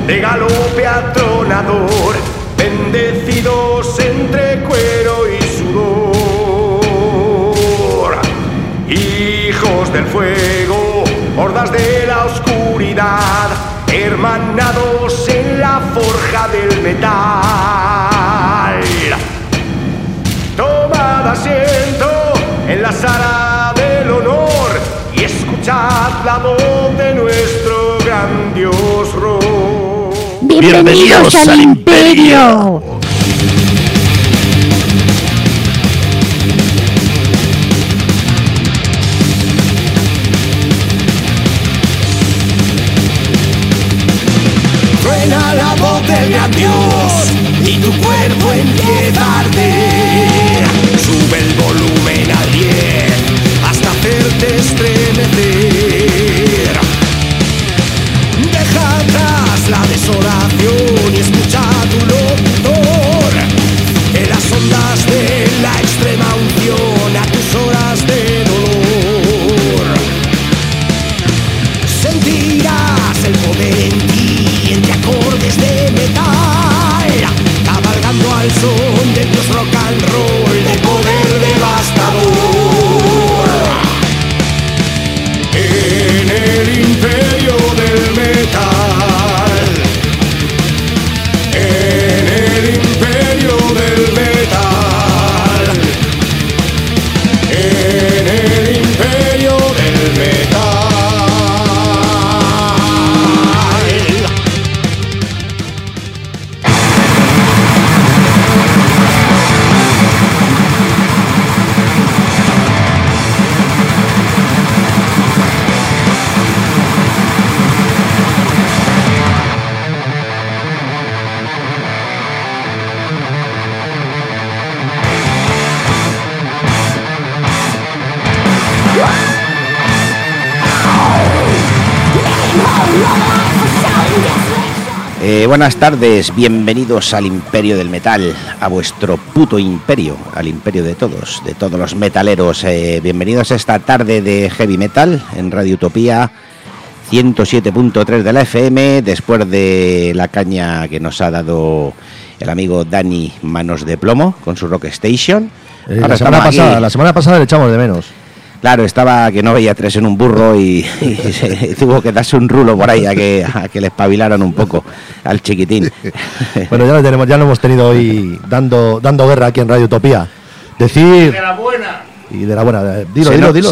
de galope atronador, bendecidos entre cuero y sudor. Hijos del fuego, hordas de la oscuridad, hermanados en la forja del metal. Tomad asiento en la sala del honor y escuchad la voz de nuestro gran dios Ro. ¡Bienvenidos al Imperio! Suena la voz del gran dios y tu cuerpo empieza a arder. Sube el volumen al 10 hasta hacerte estremecer. Deja atrás la desolación y escucha a tu locutor. En las ondas de la extrema unción a tus horas de dolor. Sentirás el poder en ti entre acordes de metal, cabalgando al son de Dios rock and roll de poder devastador. En el imperio del metal, en el imperio del metal, en el imperio del metal. Buenas tardes, bienvenidos al Imperio del Metal, a vuestro puto imperio, al imperio de todos los metaleros. Bienvenidos a esta tarde de Heavy Metal en Radio Utopía 107.3 de la FM, después de la caña que nos ha dado el amigo Dani Manos de Plomo con su Rock Station. La semana pasada le echamos de menos. Claro, estaba que no veía tres en un burro y tuvo que darse un rulo por ahí a que le espabilaran un poco al chiquitín. Bueno, ya lo hemos tenido hoy dando guerra aquí en Radio Utopía. Decir... De la buena. Y de la buena. Dilo.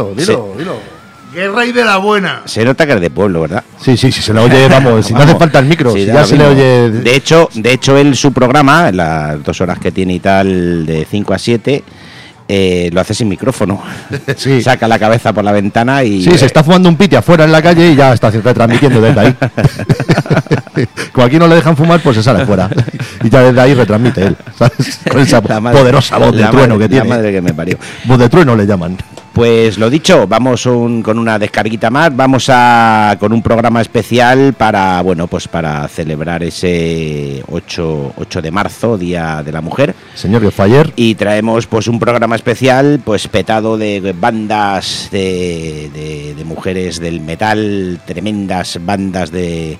Guerra y de la buena. Se nota que es de pueblo, ¿verdad? Sí, se le oye, vamos, si no hace falta el micro, sí, si ya se le oye... De hecho, él su programa, las 2 horas que tiene y tal, de 5 a 7... lo hace sin micrófono. Sí. Saca la cabeza por la ventana y... Sí, se está fumando un piti afuera en la calle y ya está retransmitiendo desde ahí. Como aquí no le dejan fumar, pues se sale afuera. Y ya desde ahí retransmite él, ¿sabes? Con esa poderosa voz de trueno que tiene. La madre que me parió. Voz de trueno le llaman. Pues lo dicho, vamos con una descarguita más, vamos con un programa especial para celebrar ese 8 de marzo, Día de la Mujer. Señor, que fue ayer. Y traemos pues un programa especial pues petado de bandas de mujeres del metal, tremendas bandas de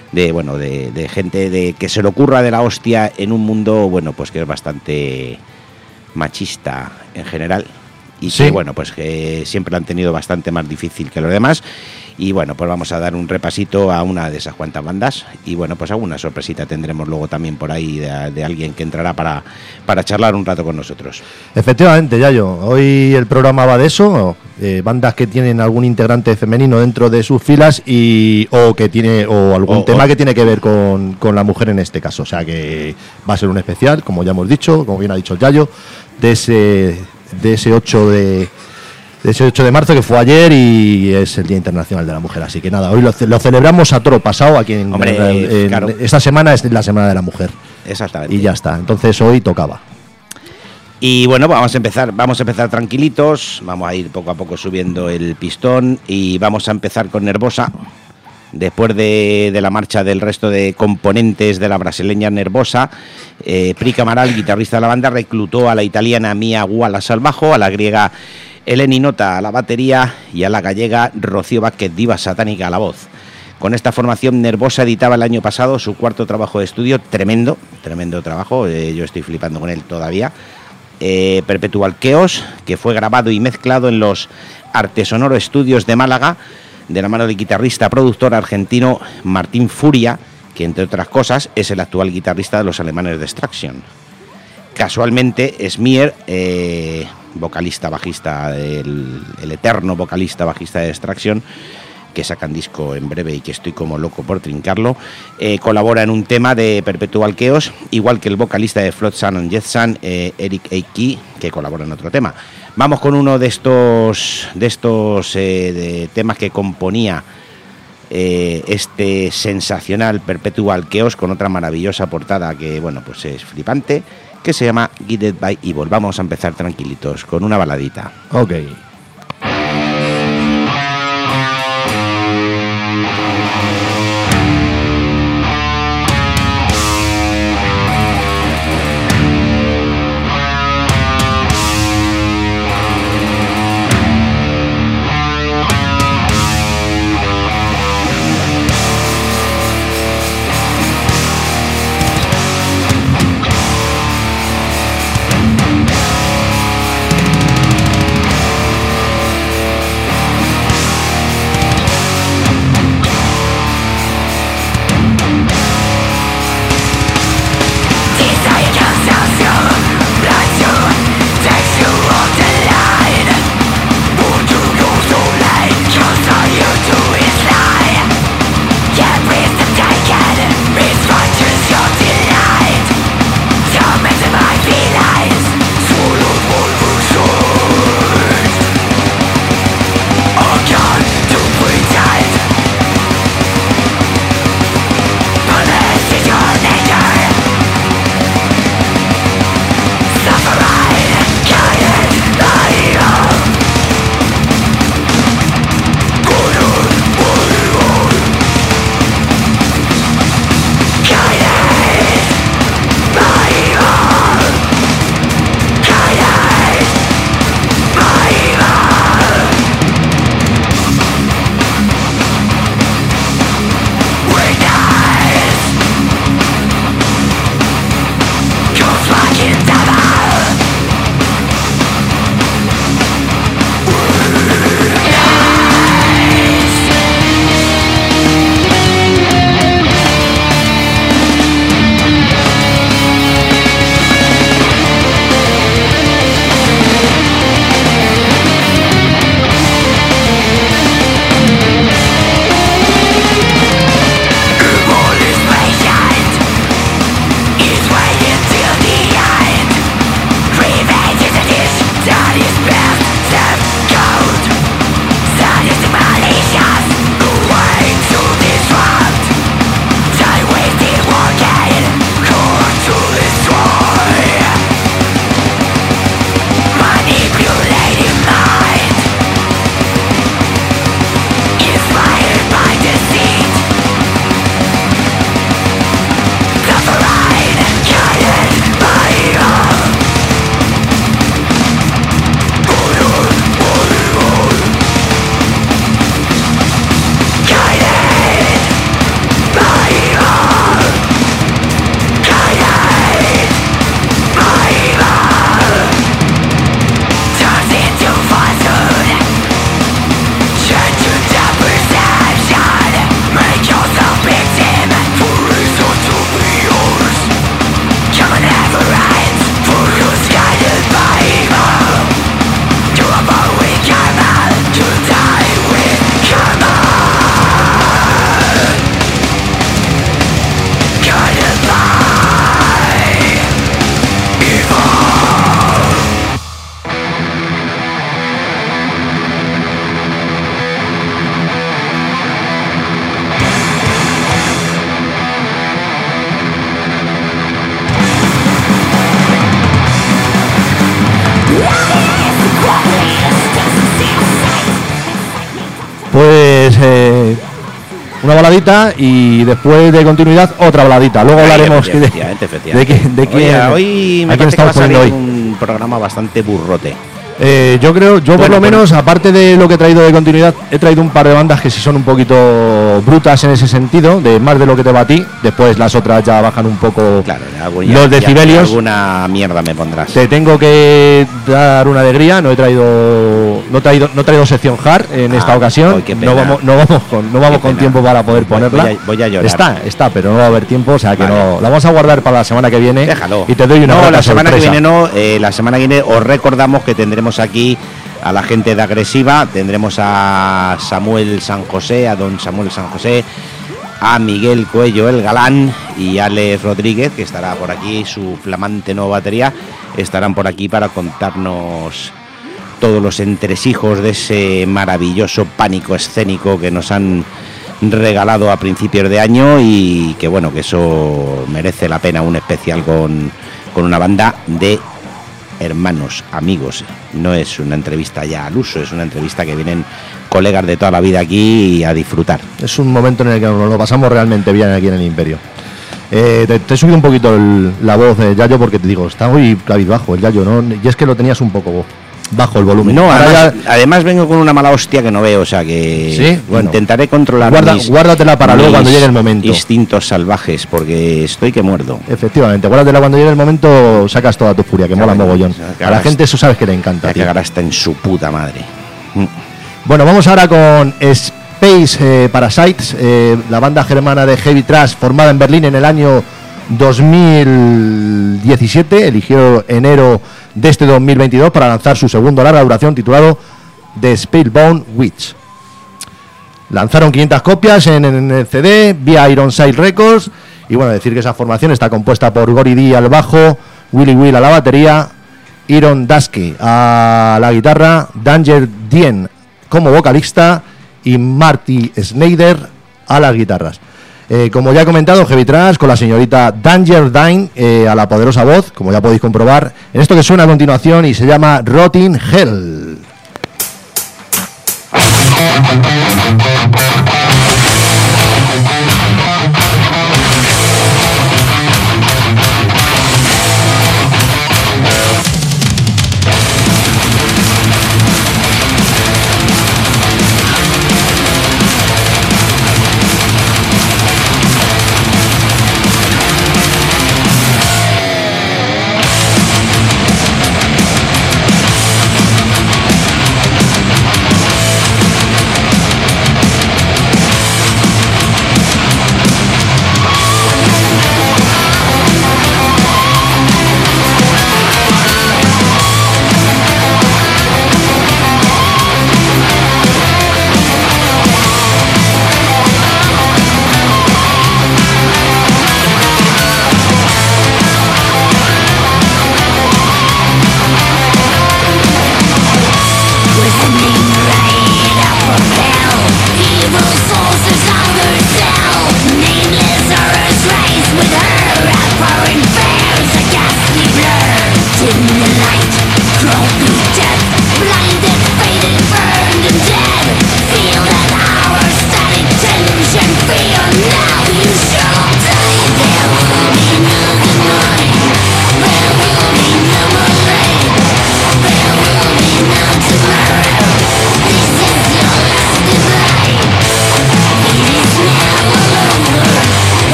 gente que se le ocurra de la hostia en un mundo pues que es bastante machista en general. Y sí, que siempre lo han tenido bastante más difícil que los demás. Y pues vamos a dar un repasito a una de esas cuantas bandas. Y pues alguna sorpresita tendremos luego también por ahí de alguien que entrará para charlar un rato con nosotros. Efectivamente, Yayo. Hoy el programa va de eso. Bandas que tienen algún integrante femenino dentro de sus filas o algún tema que tiene que ver con la mujer en este caso. O sea que va a ser un especial, como ya hemos dicho, como bien ha dicho Yayo, de ese 8 de marzo, que fue ayer y es el Día Internacional de la Mujer. Así que nada, hoy lo celebramos a toro pasado aquí claro. Esta semana es la Semana de la Mujer. Exactamente. Y ya está, entonces hoy tocaba. Y vamos a empezar tranquilitos, vamos a ir poco a poco subiendo el pistón y vamos a empezar con Nervosa. Después de la marcha del resto de componentes de la brasileña Nervosa, Pri Camaral, guitarrista de la banda, reclutó a la italiana Mia Wallace al bajo, a la griega Eleni Nota a la batería y a la gallega Rocío Vázquez, diva satánica, a la voz. Con esta formación, Nervosa editaba el año pasado su cuarto trabajo de estudio, tremendo trabajo, yo estoy flipando con él todavía, Perpetual Chaos, que fue grabado y mezclado en los Artesonoro Studios de Málaga, de la mano del guitarrista productor argentino Martín Furia, que entre otras cosas es el actual guitarrista de los alemanes de Destruction. Casualmente, Smear, vocalista, bajista, el eterno vocalista, bajista de Destruction, que sacan disco en breve y que estoy como loco por trincarlo, colabora en un tema de Perpetual Chaos, igual que el vocalista de Flotsam and Jetsam, Eric A. Key, que colabora en otro tema. Vamos con uno de estos de temas que componía este sensacional Perpetual Chaos, con otra maravillosa portada que, bueno, pues es flipante, que se llama Guided by Evil. Vamos a empezar tranquilitos con una baladita. Ok. Pues una baladita y después de continuidad otra baladita. Luego hablaremos efectivamente. de quién Hoy me parece que va a salir hoy. un programa bastante burrote. Yo creo, por lo menos, aparte de lo que he traído de continuidad, he traído un par de bandas que sí son un poquito brutas en ese sentido, de más de lo que te batí. Después las otras ya bajan un poco, claro, los decibelios. Alguna mierda me pondrás. Te tengo que dar una alegría. No he traído sección hard en esta ocasión. No vamos con tiempo para poder ponerla. Voy a llorar. Está, pero no va a haber tiempo, o sea que no. La vamos a guardar para la semana que viene. Déjalo. Y te doy una la semana sorpresa. que viene la semana que viene os recordamos que tendremos aquí a la gente de Agresiva, tendremos a Samuel San José, a don Samuel San José, a Miguel Coello el Galán y Alex Rodríguez, que estará por aquí, su flamante nueva batería, estarán por aquí para contarnos todos los entresijos de ese maravilloso pánico escénico que nos han regalado a principios de año, y que bueno, que eso merece la pena un especial con una banda de hermanos, amigos. No es una entrevista ya al uso, es una entrevista que vienen colegas de toda la vida aquí a disfrutar. Es un momento en el que nos lo pasamos realmente bien aquí en el Imperio. Te he subido un poquito la voz de Yayo, porque te digo, está muy cabizbajo el Yayo, ¿no? Y es que lo tenías un poco bajo el volumen. No, además vengo con una mala hostia que no veo, o sea que ¿sí? Bueno, intentaré controlar guárdatela para luego cuando llegue el momento. Instintos salvajes, porque estoy que muerdo. Efectivamente, guárdatela cuando llegue el momento, sacas toda tu furia, que mola mogollón. A la gente eso sabes que le encanta. La cagará está en su puta madre. Bueno, vamos ahora con Space Parasites, la banda germana de heavy thrash formada en Berlín en el año 2017, eligió enero de este 2022 para lanzar su segundo larga duración titulado The Spellbound Witch. Lanzaron 500 copias en el CD vía Ironside Records, y bueno, decir que esa formación está compuesta por Gory D al bajo, Willy Will a la batería, Iron Dusky a la guitarra, Danger Dien como vocalista y Marty Snyder a las guitarras. Como ya he comentado, heavy thrash con la señorita Danger Dine a la poderosa voz, como ya podéis comprobar en esto que suena a continuación y se llama Rotting Hell.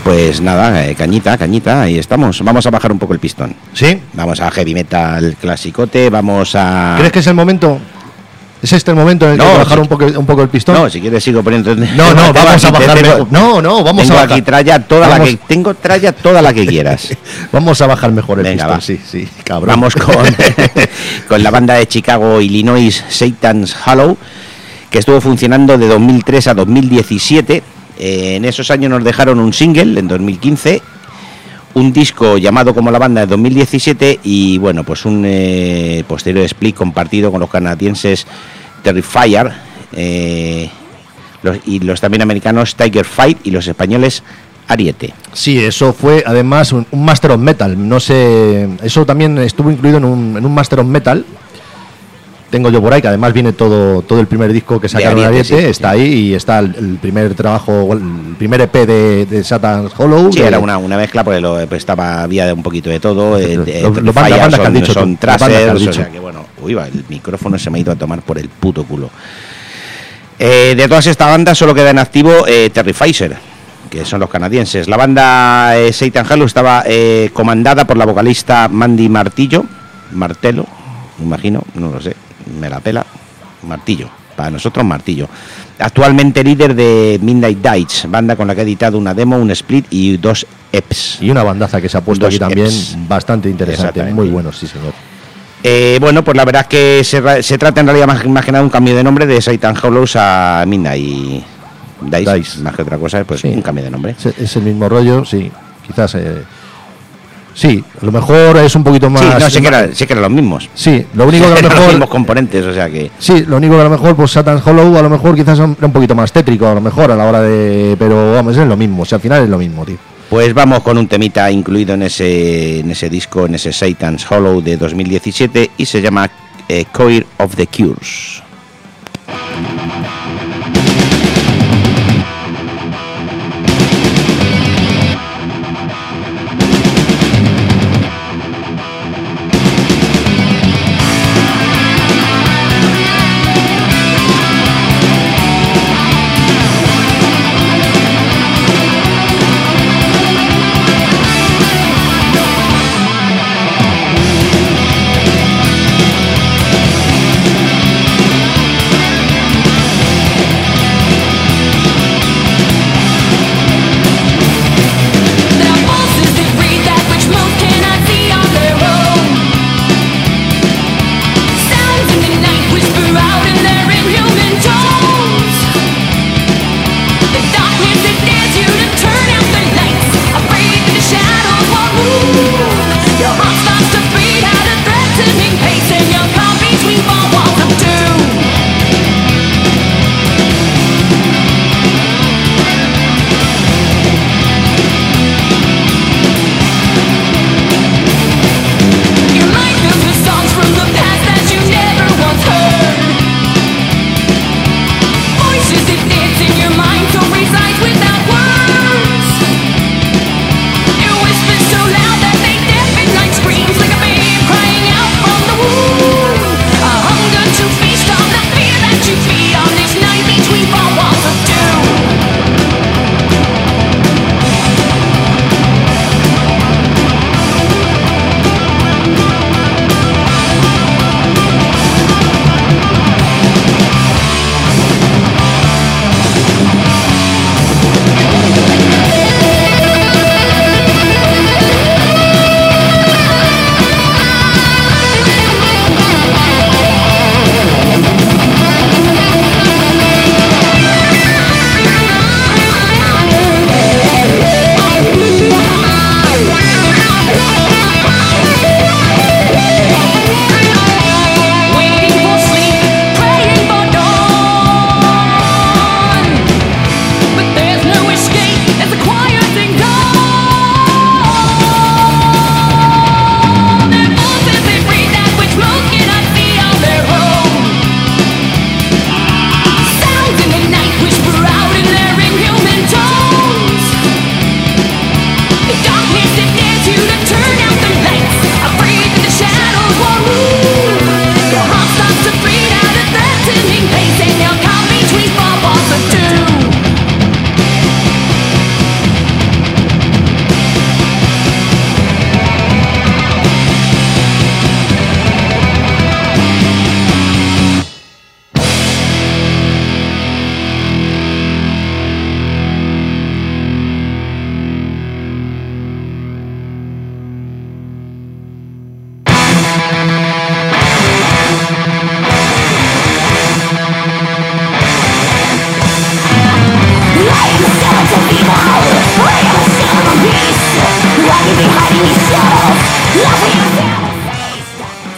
pues nada, cañita, ahí estamos. Vamos a bajar un poco el pistón. ¿Sí? Vamos a heavy metal clasicote, vamos a... ¿Crees que es el momento? ¿Es este el momento en el que hay que bajar un poco el pistón? No, si quieres sigo poniendo... No, vamos a bajar. Vamos a bajar. Aquí tralla toda la que... Tengo tralla toda la que quieras. Vamos a bajar mejor el pistón, va. sí, cabrón. Vamos con la banda de Chicago, Illinois, Satan's Hollow, que estuvo funcionando de 2003 a 2017. En esos años nos dejaron un single en 2015, un disco llamado como la banda de 2017 y bueno, pues un posterior split compartido con los canadienses Terrifier los también americanos Tiger Fight y los españoles Ariete. Sí, eso fue además un Master of Metal, no sé, eso también estuvo incluido en un Master of Metal. Tengo yo por ahí, que además viene todo el primer disco que sacaron de Ariete, sí, está ahí, y está el primer trabajo, el primer EP de Satan's Hollow. Sí, era una mezcla, porque había un poquito de todo. Los bandas que han dicho, son trasers, o sea que bueno, el micrófono se me ha ido a tomar por el puto culo. De todas estas bandas solo queda en activo Terrifier, que son los canadienses. La banda Satan Hollow estaba comandada por la vocalista Mandy Martelo, me imagino, no lo sé, me la pela, Martillo, para nosotros Martillo. Actualmente líder de Midnight Dights, banda con la que ha editado una demo, un split y 2 EPs. Y una bandaza que se ha puesto aquí también, bastante interesante, muy bueno, sí señor. Bueno, pues la verdad es que se trata en realidad más que nada un cambio de nombre de Satan Hollows a Midnight Dights, más que otra cosa, pues sí, un cambio de nombre. Es el mismo rollo, sí, quizás... Sí, a lo mejor es un poquito más... Sí, sí que eran los mismos. Sí, lo único que a lo mejor... los mismos componentes, o sea que... Sí, lo único que a lo mejor, pues Satan's Hollow a lo mejor quizás era un poquito más tétrico, a lo mejor a la hora de... Pero vamos, es lo mismo, o sea, al final es lo mismo, tío. Pues vamos con un temita incluido en ese disco, en ese Satan's Hollow de 2017, y se llama Coil of the Cures.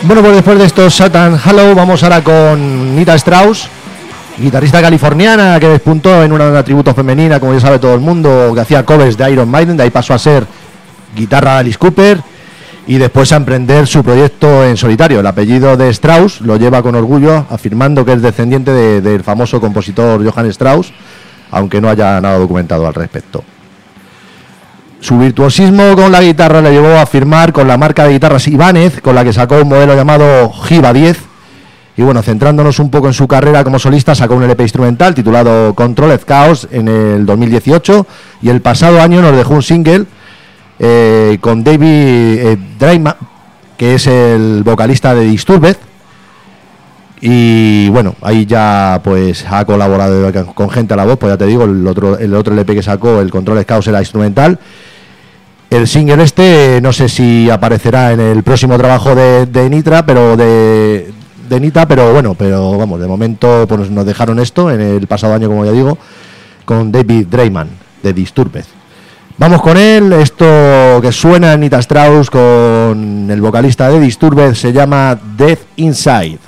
Bueno, pues después de estos Satan Hello, vamos ahora con Nita Strauss, guitarrista californiana que despuntó en una tributo femenina, como ya sabe todo el mundo, que hacía covers de Iron Maiden, de ahí pasó a ser guitarra de Alice Cooper y después a emprender su proyecto en solitario. El apellido de Strauss lo lleva con orgullo, afirmando que es descendiente del famoso compositor Johann Strauss, aunque no haya nada documentado al respecto. Su virtuosismo con la guitarra le llevó a firmar con la marca de guitarras Ibanez, con la que sacó un modelo llamado Giva 10. Y bueno, centrándonos un poco en su carrera como solista, sacó un LP instrumental titulado Controlled Chaos en el 2018 y el pasado año nos dejó un single con David Draiman, que es el vocalista de Disturbed. Y bueno, ahí ya pues ha colaborado con gente a la voz, pues ya te digo, el otro LP que sacó, el Controlled Chaos, era instrumental. El single no sé si aparecerá en el próximo trabajo de Nita, pero vamos, de momento pues nos dejaron esto en el pasado año, como ya digo, con David Draiman de Disturbed. Vamos con él, esto que suena en Nita Strauss con el vocalista de Disturbed se llama Death Inside.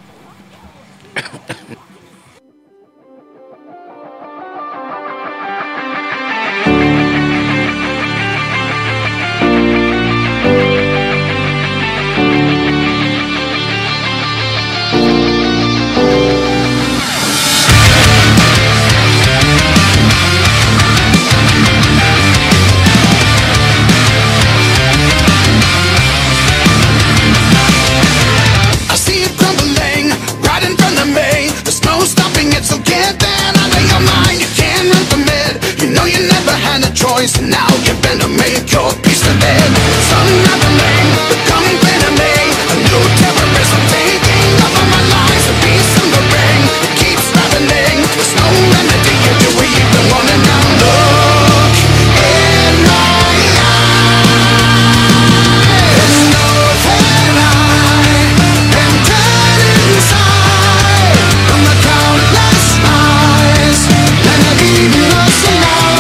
Now you better make your peace with it. Some other name, the coming plan of me. A new terrorism taking over my life. A piece of the ring, it keeps happening. There's no remedy, do we even wanna know? Look in my eyes. There's no that I am dead inside. From the countless lies that have eaten us alive.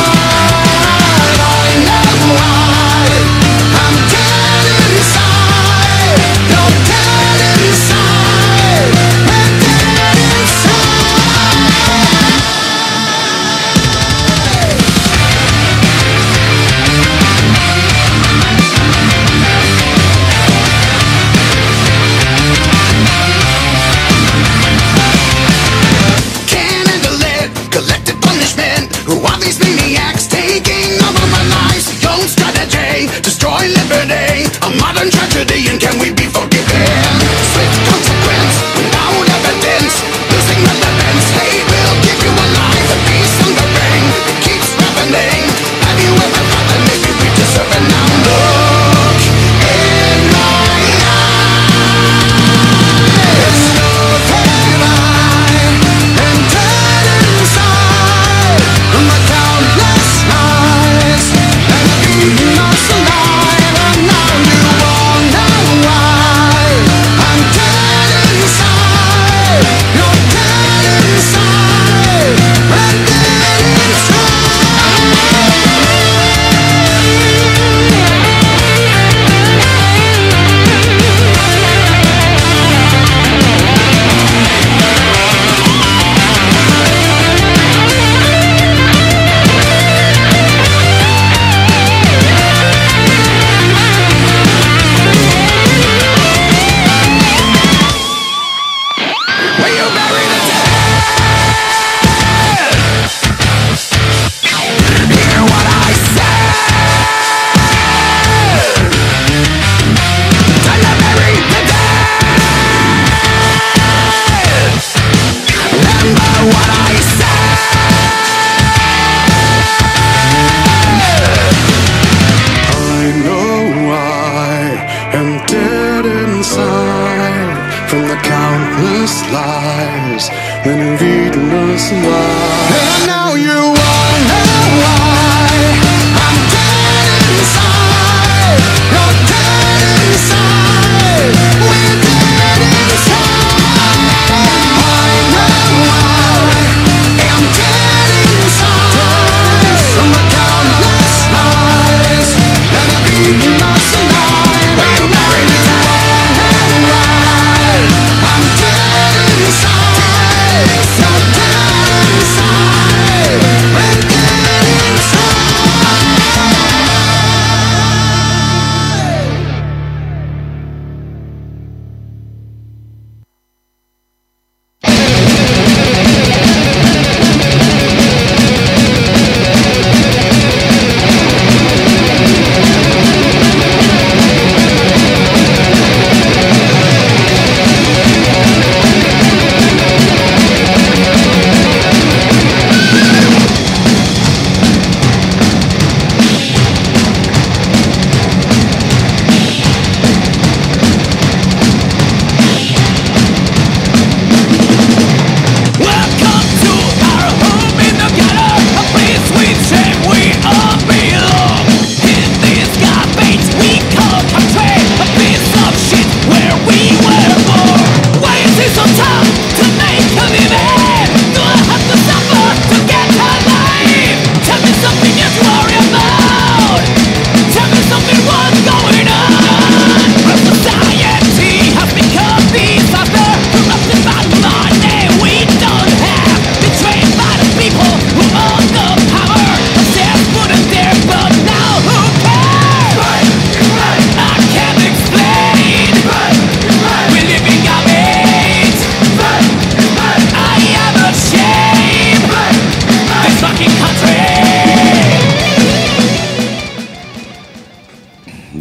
Destroy liberty, a modern tragedy, and can we be forgiven? Swift consequence, without evidence, losing relevance. Hate will give you a life, a piece on the ring. It keeps happening. Have you ever thought that maybe we deserve it now? Look in my eyes. Know that I am dead inside from the countless lies that have eaten us alive.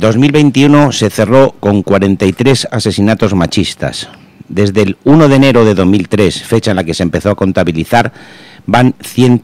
2021 se cerró con 43 asesinatos machistas. Desde el 1 de enero de 2003, fecha en la que se empezó a contabilizar, van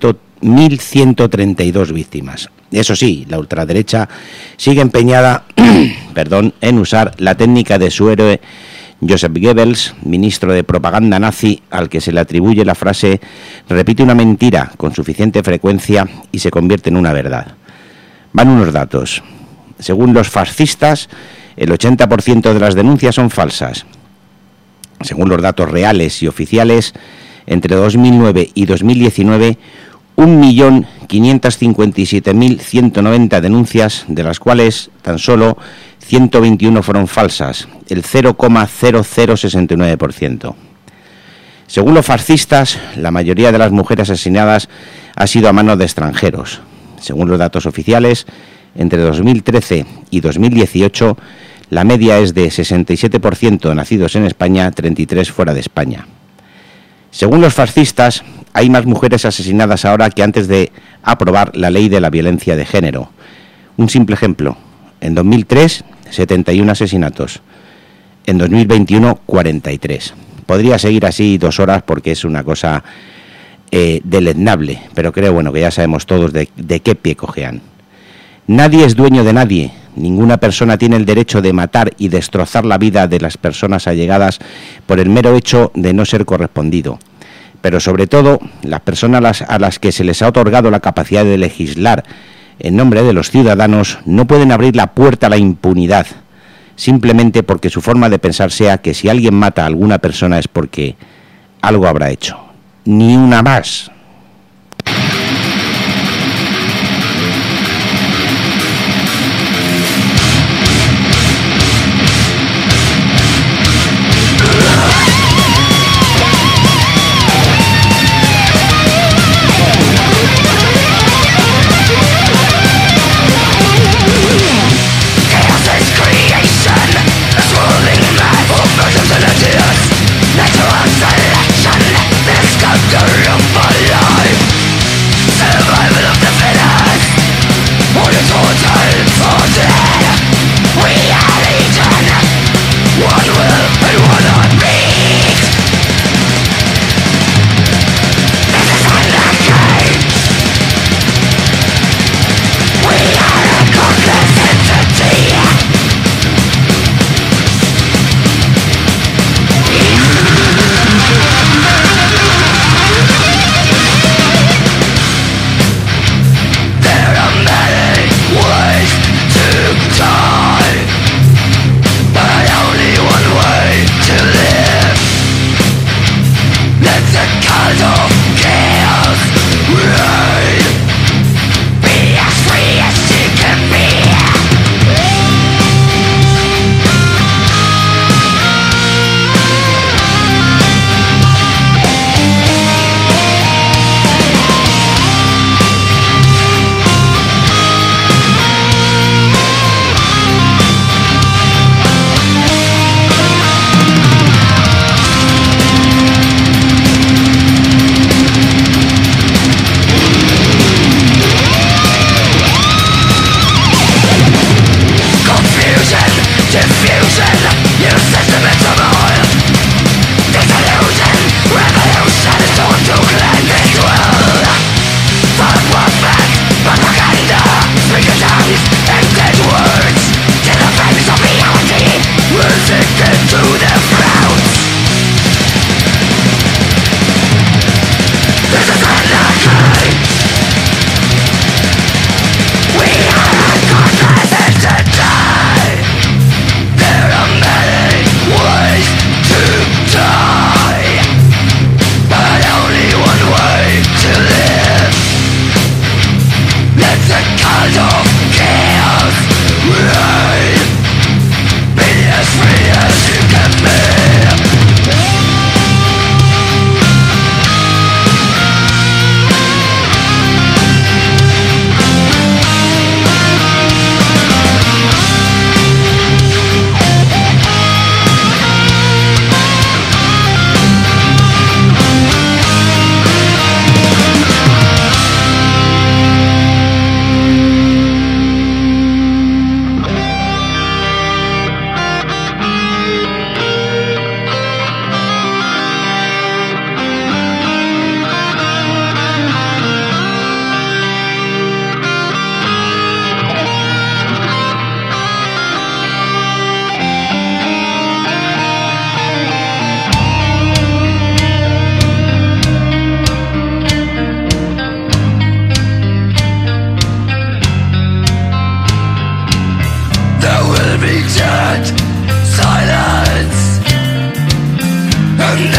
1.132 víctimas. Eso sí, la ultraderecha sigue empeñada en usar la técnica de su héroe Joseph Goebbels, ministro de propaganda nazi, al que se le atribuye la frase «repite una mentira con suficiente frecuencia y se convierte en una verdad». Van unos datos. Según los fascistas, el 80% de las denuncias son falsas. Según los datos reales y oficiales, entre 2009 y 2019, 1.557.190 denuncias, de las cuales tan solo 121 fueron falsas, el 0,0069%. Según los fascistas, la mayoría de las mujeres asesinadas ha sido a manos de extranjeros. Según los datos oficiales, entre 2013 y 2018, la media es de 67% nacidos en España, 33% fuera de España. Según los fascistas, hay más mujeres asesinadas ahora que antes de aprobar la ley de la violencia de género. Un simple ejemplo. En 2003, 71 asesinatos. En 2021, 43. Podría seguir así 2 horas porque es una cosa deleznable, pero creo que ya sabemos todos de qué pie cojean. Nadie es dueño de nadie. Ninguna persona tiene el derecho de matar y destrozar la vida de las personas allegadas por el mero hecho de no ser correspondido. Pero sobre todo, las personas a las que se les ha otorgado la capacidad de legislar en nombre de los ciudadanos no pueden abrir la puerta a la impunidad, simplemente porque su forma de pensar sea que si alguien mata a alguna persona es porque algo habrá hecho. Ni una más.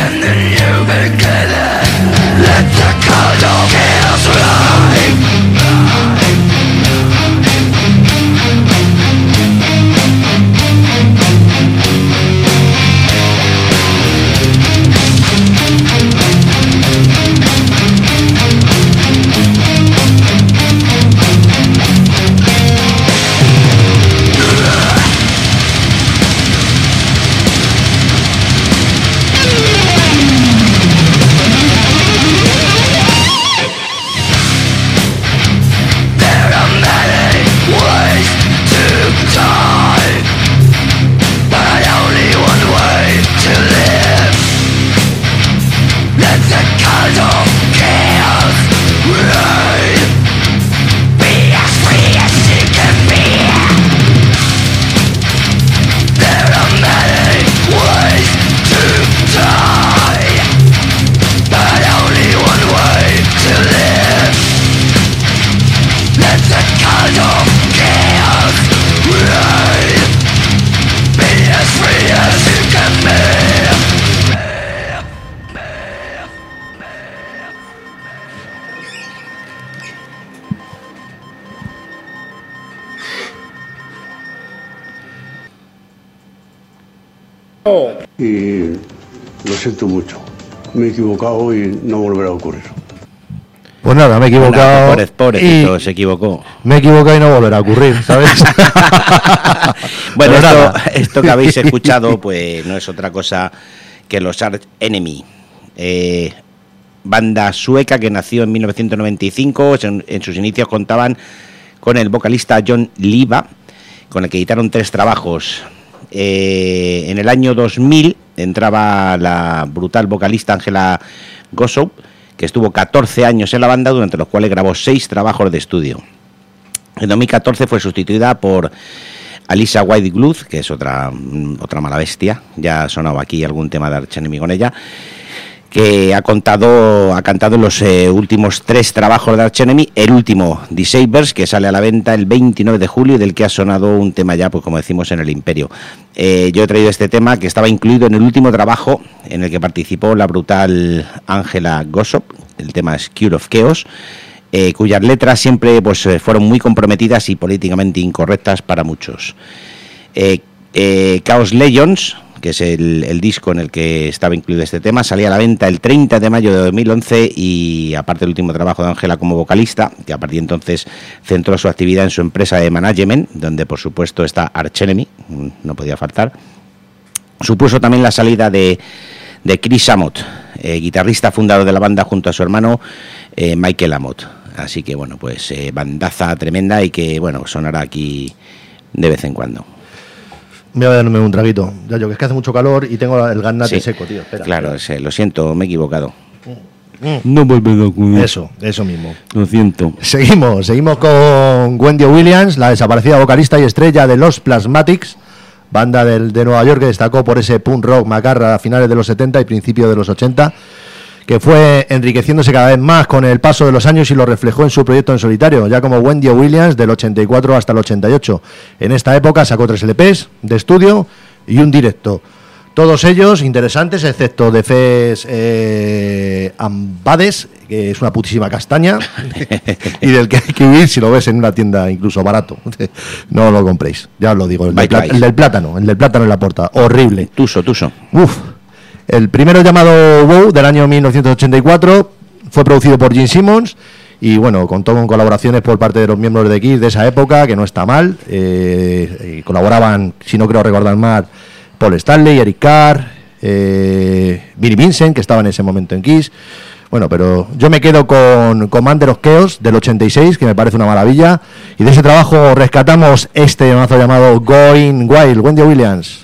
Y lo siento mucho. Me he equivocado y no volverá a ocurrir. Pues nada, me he equivocado. Pobrecito, se equivocó. Me he equivocado y no volverá a ocurrir, ¿sabes? Bueno, esto que habéis escuchado, pues no es otra cosa que los Arch Enemy. Banda sueca que nació en 1995. En sus inicios contaban con el vocalista John Liva, con el que editaron 3 trabajos. En el año 2000 entraba la brutal vocalista Angela Gossop, que estuvo 14 años en la banda, durante los cuales grabó 6 trabajos de estudio. En 2014 fue sustituida por Alisa Whitegluth, que es otra mala bestia. Ya ha sonado aquí algún tema de Arch Enemy con ella, que ha cantado en los últimos 3 trabajos de Arch Enemy. El último, Disabers, que sale a la venta el 29 de julio y del que ha sonado un tema ya, pues como decimos, en el Imperio. Yo he traído este tema que estaba incluido en el último trabajo en el que participó la brutal Angela Gossop. El tema es Cure of Chaos, cuyas letras siempre pues fueron muy comprometidas y políticamente incorrectas para muchos. Chaos Legends, que es el disco en el que estaba incluido este tema, salía a la venta el 30 de mayo de 2011 y aparte del último trabajo de Angela como vocalista, que a partir de entonces centró su actividad en su empresa de management, donde por supuesto está Arch Enemy, no podía faltar. Supuso también la salida de Chris Amott, guitarrista fundador de la banda junto a su hermano Michael Amott. Así que bueno, pues bandaza tremenda y que bueno, sonará aquí de vez en cuando. Voy a darme un traguito. Ya yo, que es que hace mucho calor y tengo el garnate seco, tío. Espera, claro, lo siento, me he equivocado. No volverá a ocurrir. Eso mismo. Lo siento. Seguimos con Wendy Williams, la desaparecida vocalista y estrella de Los Plasmatics, banda de Nueva York que destacó por ese punk rock macarra a finales de los 70 y principios de los 80, que fue enriqueciéndose cada vez más con el paso de los años y lo reflejó en su proyecto en solitario, ya como Wendy Williams del 84 hasta el 88. En esta época sacó 3 LPs de estudio y un directo. Todos ellos interesantes, excepto The Fes Ambades, que es una putísima castaña, y del que hay que huir si lo ves en una tienda incluso barato. No lo compréis, ya os lo digo. El del plátano en la portada, horrible. Tuso. Uf. El primero, llamado Wow, del año 1984, fue producido por Gene Simmons y bueno, contó con colaboraciones por parte de los miembros de Kiss de esa época, que no está mal. Colaboraban, si no creo recordar mal, Paul Stanley, Eric Carr, Billy Vincent, que estaba en ese momento en Kiss. Bueno, pero yo me quedo con Commander of Chaos del 86, que me parece una maravilla, y de ese trabajo rescatamos este mazo llamado Going Wild. Wendy Williams.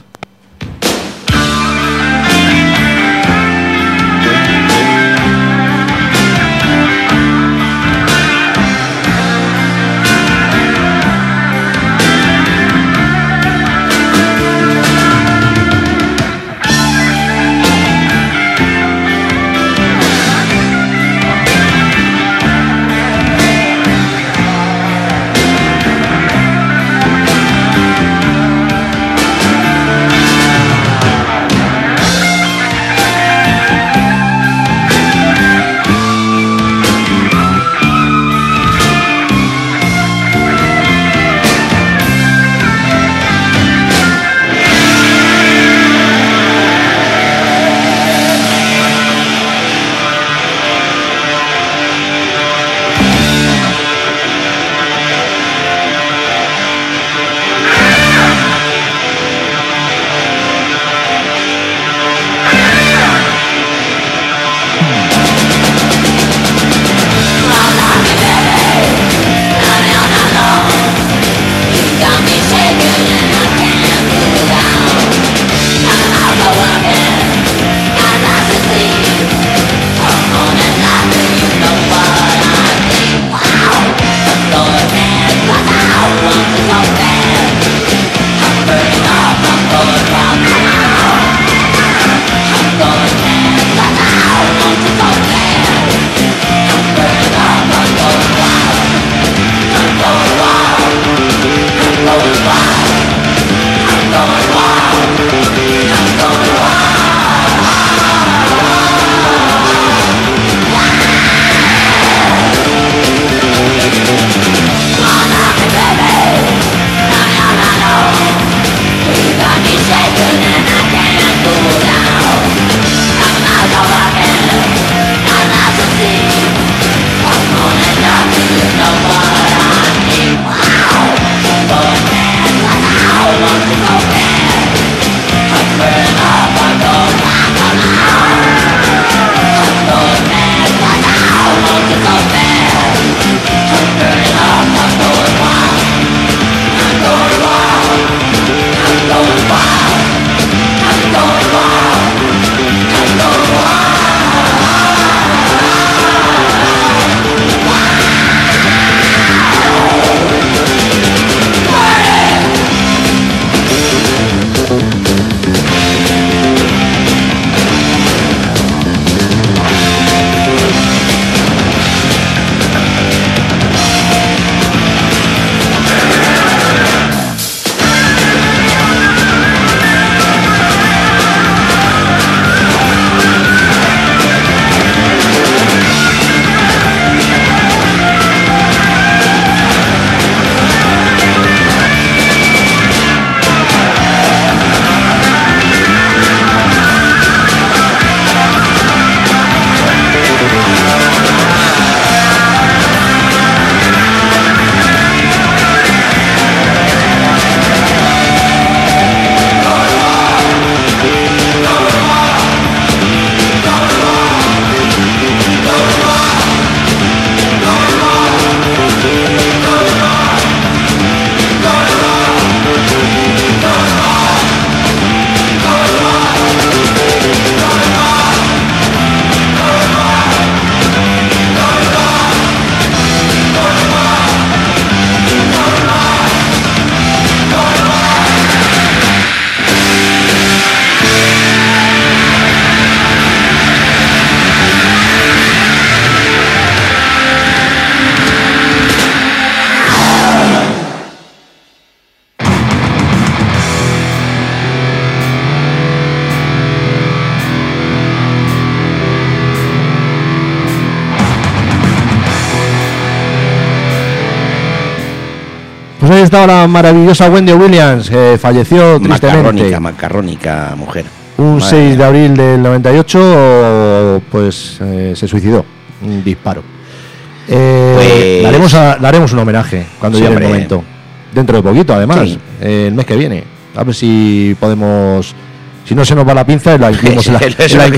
Pues ahí estaba la maravillosa Wendy Williams, falleció tristemente. Macarrónica mujer. Un 6 de abril del 98, pues se suicidó, un disparo. Pues... le haremos un homenaje cuando llegue el momento. Dentro de poquito, además, sí. El mes que viene. A ver si podemos... Si no se nos va la pinza, la incluimos en la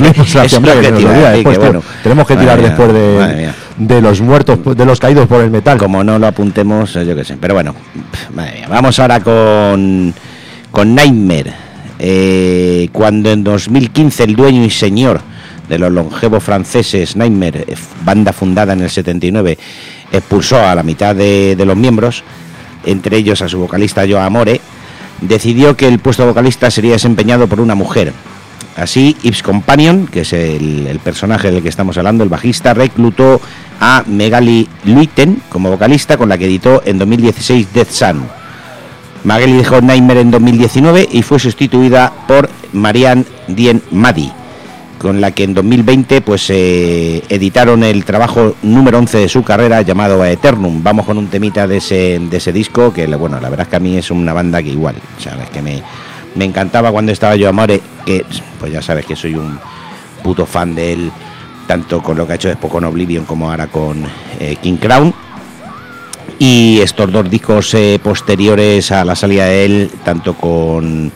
tenemos que tirar después de los muertos, de los caídos por el metal. Como no lo apuntemos, yo qué sé. Pero bueno, madre mía. Vamos ahora con Nightmare. Cuando en 2015 el dueño y señor de los longevos franceses Nightmare, banda fundada en el 79, expulsó a la mitad de los miembros, entre ellos a su vocalista Joe Amore, decidió que el puesto de vocalista sería desempeñado por una mujer. Así, Yves Companion, que es el personaje del que estamos hablando, el bajista, reclutó a Megali Luiten como vocalista, con la que editó en 2016 Death Sun. Megali dejó Nightmare en 2019 y fue sustituida por Marianne Dien Madi, con la que en 2020 pues editaron el trabajo número 11 de su carrera, llamado Aeternum. Vamos con un temita de ese disco, que bueno, la verdad es que a mí es una banda que igual, sabes, que me encantaba cuando estaba yo Amore, que pues ya sabes que soy un puto fan de él, tanto con lo que ha hecho después con Oblivion como ahora con King Crown. Y estos dos discos posteriores a la salida de él, tanto con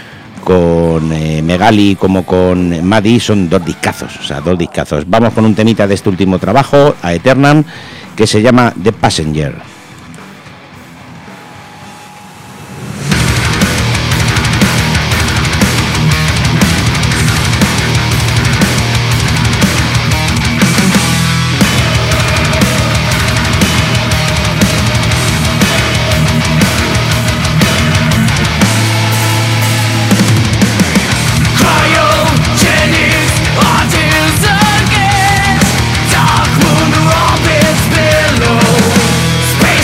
Megali como con Madi, son dos discazos. Vamos con un temita de este último trabajo, a Eternam, que se llama The Passenger. Space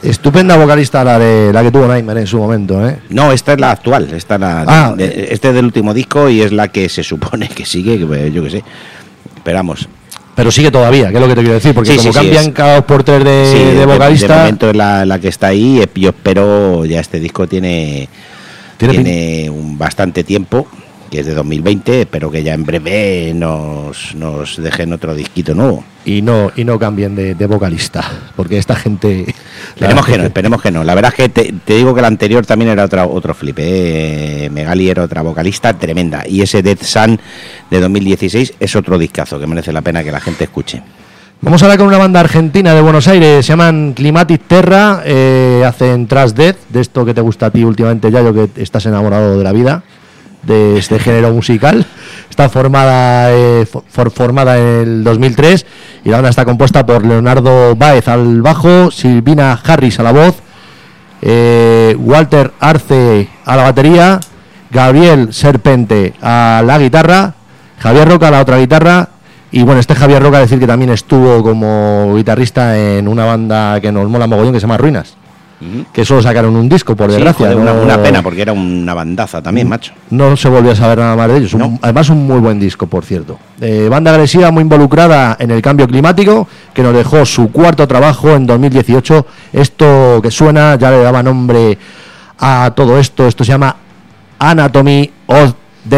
Estupenda vocalista la que tuvo Nightmare en su momento, ¿eh? No, esta es la actual. Esta es la, este es del último disco y es la que se supone que sigue, yo que sé. Esperamos. Pero sigue todavía, que es lo que te quiero decir, porque como cambian cada 2 por 3 de vocalista. De momento es la que está ahí. Yo espero, ya este disco tiene un bastante tiempo, que es de 2020. Espero que ya en breve nos dejen otro disquito nuevo. Y no cambien de vocalista, porque esta gente... Esperemos que no. La verdad es que te digo que la anterior también era otro flip. Megali era otra vocalista tremenda. Y ese Dead Sun de 2016 es otro discazo que merece la pena que la gente escuche. Vamos ahora con una banda argentina de Buenos Aires, se llaman Climatic Terra, hacen thrash death, de esto que te gusta a ti últimamente, Yayo, que estás enamorado de la vida, de este género musical. Está formada en el 2003 y la banda está compuesta por Leonardo Báez al bajo, Silvina Harris a la voz, Walter Arce a la batería, Gabriel Serpente a la guitarra, Javier Roca a la otra guitarra. Y bueno, Javier Roca, decir que también estuvo como guitarrista en una banda que nos mola mogollón, que se llama Ruinas. Que solo sacaron un disco, por desgracia. Sí, una pena, porque era una bandaza también, macho. No se volvió a saber nada más de ellos. No. Además, un muy buen disco, por cierto. Banda agresiva, muy involucrada en el cambio climático, que nos dejó su 4º trabajo en 2018. Esto que suena, ya le daba nombre a todo esto. Esto se llama Anatomy of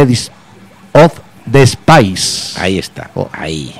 the Spice. Ahí está, ahí.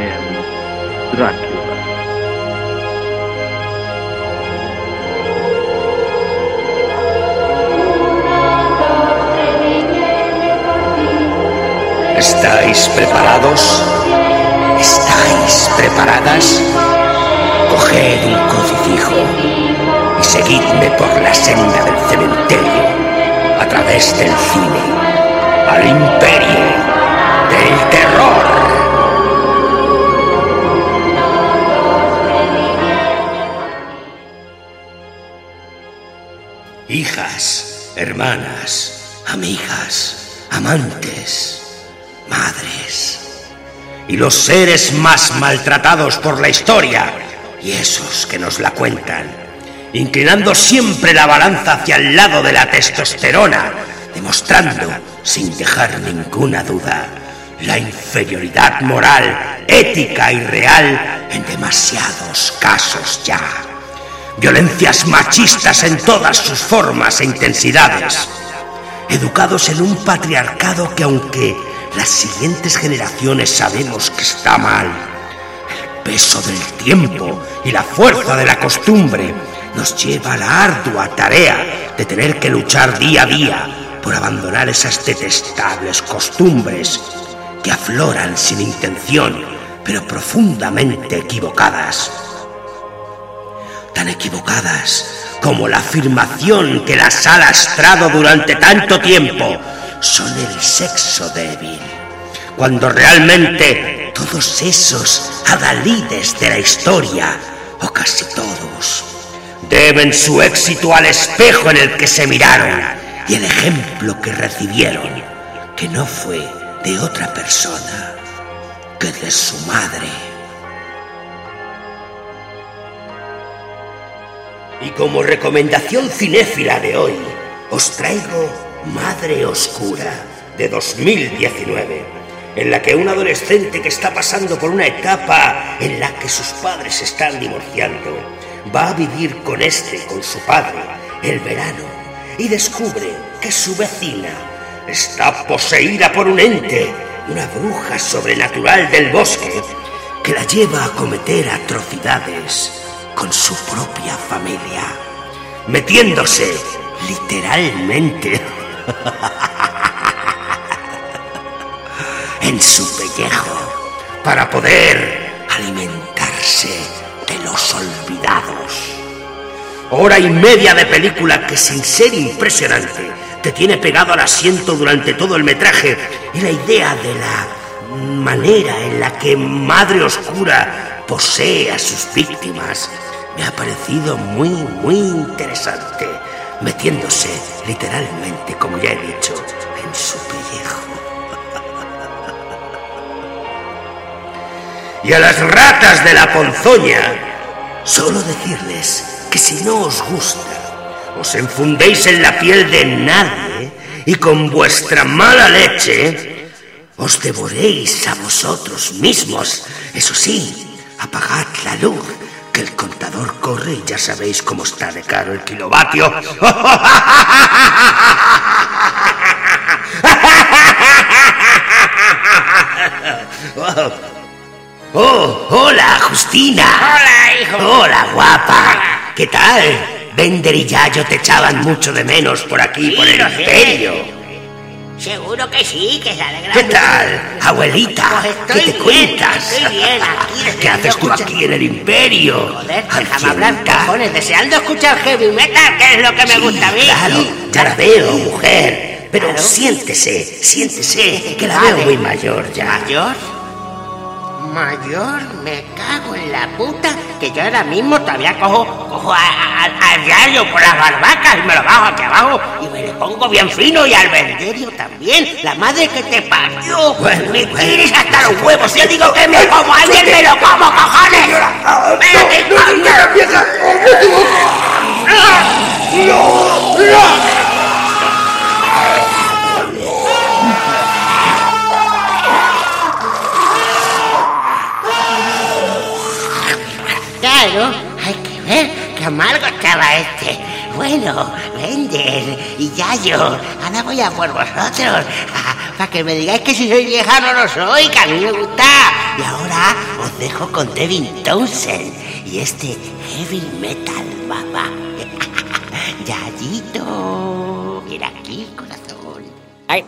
am Dracula. ¿Estáis preparados? ¿Estáis preparadas? Coged un crucifijo y seguidme por la senda del cementerio, a través del cine, al imperio del terror. Hijas, hermanas, amigas, amantes, madres y los seres más maltratados por la historia, y esos que nos la cuentan, inclinando siempre la balanza hacia el lado de la testosterona, demostrando, sin dejar ninguna duda, la inferioridad moral, ética y real en demasiados casos ya. Violencias machistas en todas sus formas e intensidades, educados en un patriarcado que, aunque las siguientes generaciones sabemos que está mal, el peso del tiempo y la fuerza de la costumbre nos lleva a la ardua tarea de tener que luchar día a día por abandonar esas detestables costumbres que afloran sin intención, pero profundamente equivocadas. Tan equivocadas como la afirmación que las ha lastrado durante tanto tiempo son el sexo débil, cuando realmente todos esos adalides de la historia, o casi todos, deben su éxito al espejo en el que se miraron y el ejemplo que recibieron, que no fue de otra persona que de su madre. Y como recomendación cinéfila de hoy, os traigo Madre Oscura, de 2019, en la que un adolescente que está pasando por una etapa en la que sus padres se están divorciando, va a vivir con su padre, el verano, y descubre que su vecina está poseída por un ente, una bruja sobrenatural del bosque, que la lleva a cometer atrocidades con su propia familia, metiéndose literalmente en su pellejo para poder alimentarse de los olvidados. Hora y media de película que, sin ser impresionante, te tiene pegado al asiento durante todo el metraje, y la idea de la manera en la que Madre Oscura posee a sus víctimas me ha parecido muy interesante, metiéndose literalmente, como ya he dicho, en su pellejo. Y a las ratas de la ponzoña, solo decirles que si no os gusta, os enfundéis en la piel de nadie y con vuestra mala leche os devoréis a vosotros mismos. Eso sí, apagad la luz, que el contador corre y ya sabéis cómo está de caro el kilovatio. ¡Oh, hola, Justina! ¡Hola, hijo! ¡Hola, guapa! ¿Qué tal? Bender y Yayo te echaban mucho de menos por aquí, Sí, por el lo sé. imperio. Seguro que sí, que se alegra ¿Qué mucho. tal, abuelita? Pues ¿Qué estoy te bien, cuentas? estoy bien, aquí ¿Qué deseando haces tú escuchar- aquí en el imperio? Joder, déjame hablar, ancianita? cojones, deseando escuchar heavy metal, que es lo que me Sí, gusta a mí. claro, Sí, ya la veo, mujer. Pero Claro. siéntese, que la Vale. veo muy mayor ya. ¿Mayor? Mayor, me cago en la puta, que yo ahora mismo todavía cojo al Yayo por las barbacas y me lo bajo aquí abajo y me le pongo bien fino, y al Benderio también, la madre que te parió. Bueno, me bueno. tires hasta los huevos, yo digo que me como a alguien, me lo como, cojones. Espérate, Claro, hay que ver qué amargo estaba este. Bueno, Bender y Yayo, ahora voy a por vosotros, para que me digáis que si soy vieja no lo soy, que a mí me gusta. Y ahora os dejo con Devin Townsend y este heavy metal, papá. Yayito, mira aquí, corazón. Ay.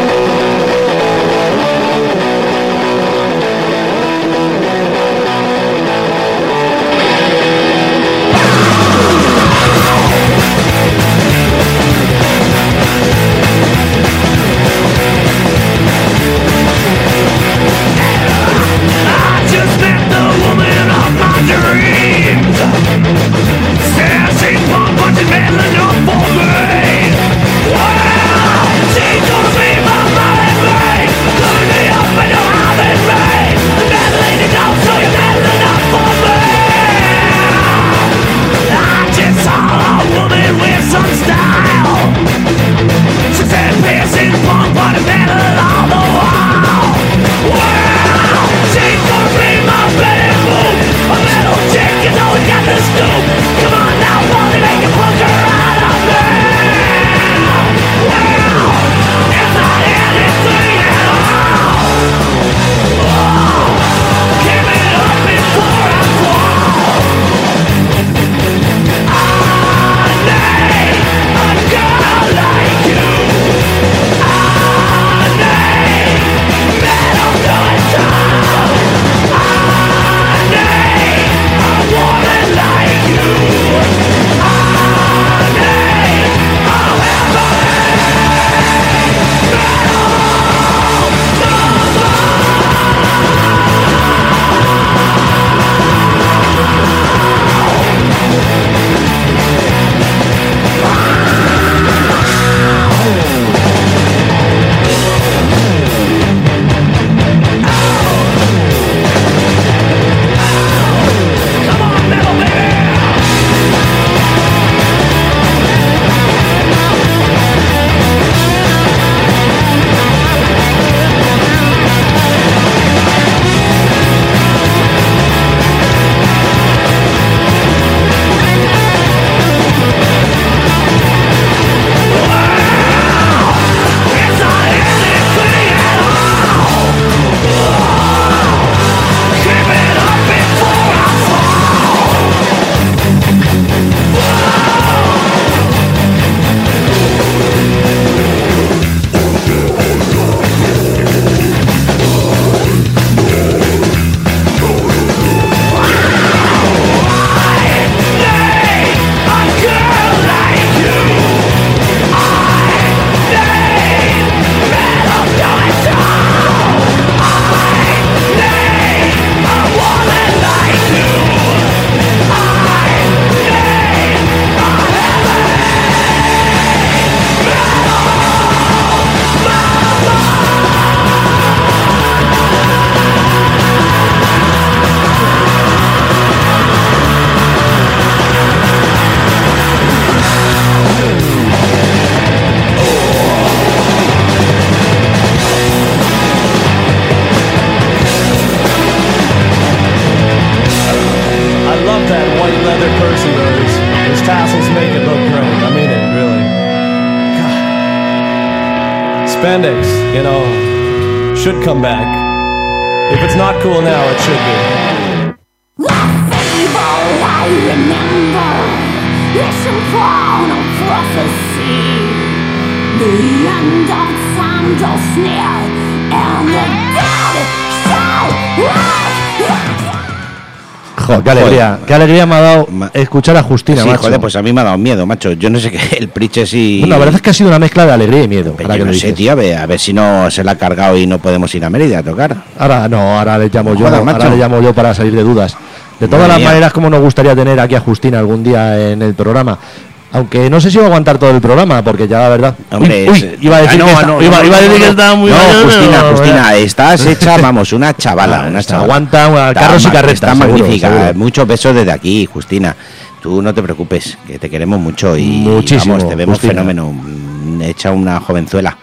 Spandex, you know, should come back. If it's not cool now, it should be. The fable I remember is upon a prophecy. The end of time draws near, and the dead shall rise. Jo, qué alegría me ha dado escuchar a Justina, sí, macho. Joder, pues a mí me ha dado miedo, macho. Yo no sé qué, el Pritchett sí... Bueno, la verdad es que ha sido una mezcla de alegría y miedo. Pero yo no sé, tío, a ver si no se la ha cargado y no podemos ir a Mérida a tocar. Ahora le llamo yo, Joder, ahora le llamo yo para salir de dudas. De todas las maneras, como nos gustaría tener aquí a Justina algún día en el programa. Aunque no sé si va a aguantar todo el programa, porque ya la verdad... Hombre, iba a decir que estaba muy No, Justina, estás hecha, vamos, una chavala. Aguanta carros y carretas. Está magnífica. Seguro. Muchos besos desde aquí, Justina. Tú no te preocupes, que te queremos mucho y muchísimo, vamos, te vemos Justina. fenómeno. Hecha una jovenzuela.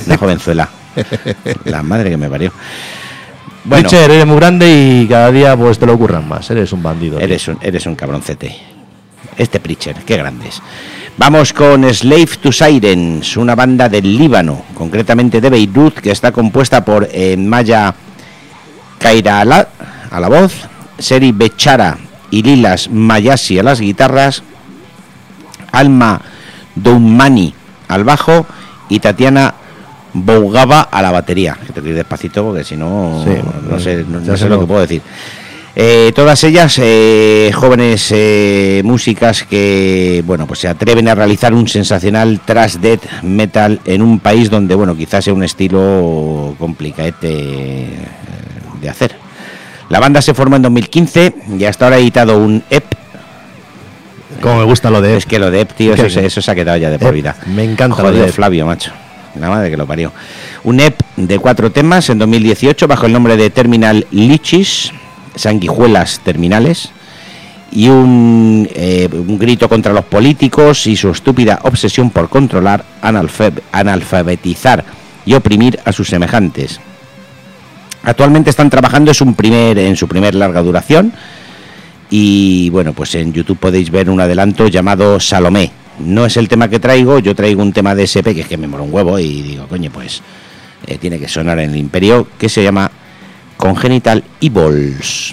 La madre que me parió. Bueno, Richard, eres muy grande y cada día pues te lo ocurran más. Eres un bandido. Eres un cabroncete. Este Pritchett, qué grande es. Vamos con Slave to Sirens, una banda del Líbano, concretamente de Beirut, que está compuesta por Maya Kairala a la voz, Seri Bechara y Lilas Mayasi a las guitarras, Alma Doumani al bajo y Tatiana Bougaba a la batería. Que te quiero ir despacito porque si no, Sí, no sé no. lo que puedo decir. Todas ellas jóvenes músicas que, bueno, pues se atreven a realizar un sensacional thrash death metal en un país donde, bueno, quizás sea un estilo complicadete de hacer. La banda se formó en 2015 y hasta ahora ha editado un EP. Como me gusta lo de EP. Es que lo de EP, tío, eso se ha quedado ya de por vida. Me encanta Joder, lo de EP. Flavio, macho. La madre que lo parió. Un EP de 4 temas en 2018 bajo el nombre de Terminal Lichis, sanguijuelas terminales, y un grito contra los políticos y su estúpida obsesión por controlar, analfabetizar y oprimir a sus semejantes. Actualmente están trabajando en su primer larga duración y bueno, pues en YouTube podéis ver un adelanto llamado Salomé. No es el tema que traigo, yo traigo un tema de SP que es que me mola un huevo y digo, coño, pues tiene que sonar en el Imperio, que se llama Congenital Evils.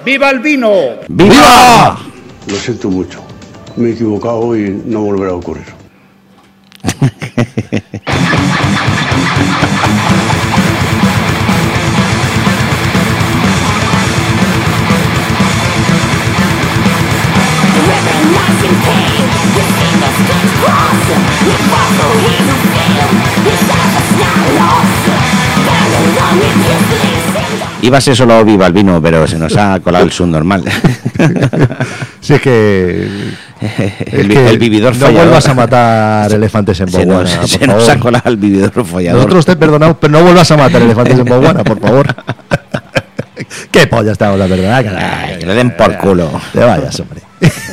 ¡Viva el vino! ¡Viva! Lo siento mucho. Me he equivocado y no volverá a ocurrir. Iba a ser solo Viva el vino, pero se nos ha colado el subnormal. Sí, es que el vividor no follador. vuelvas a matar elefantes en Botswana, Se nos ha colado el vividor follador. Nosotros te perdonamos, pero no vuelvas a matar elefantes en Botswana, por favor. Qué polla estamos, la verdad. Ay, que le den por culo. Te vayas, hombre.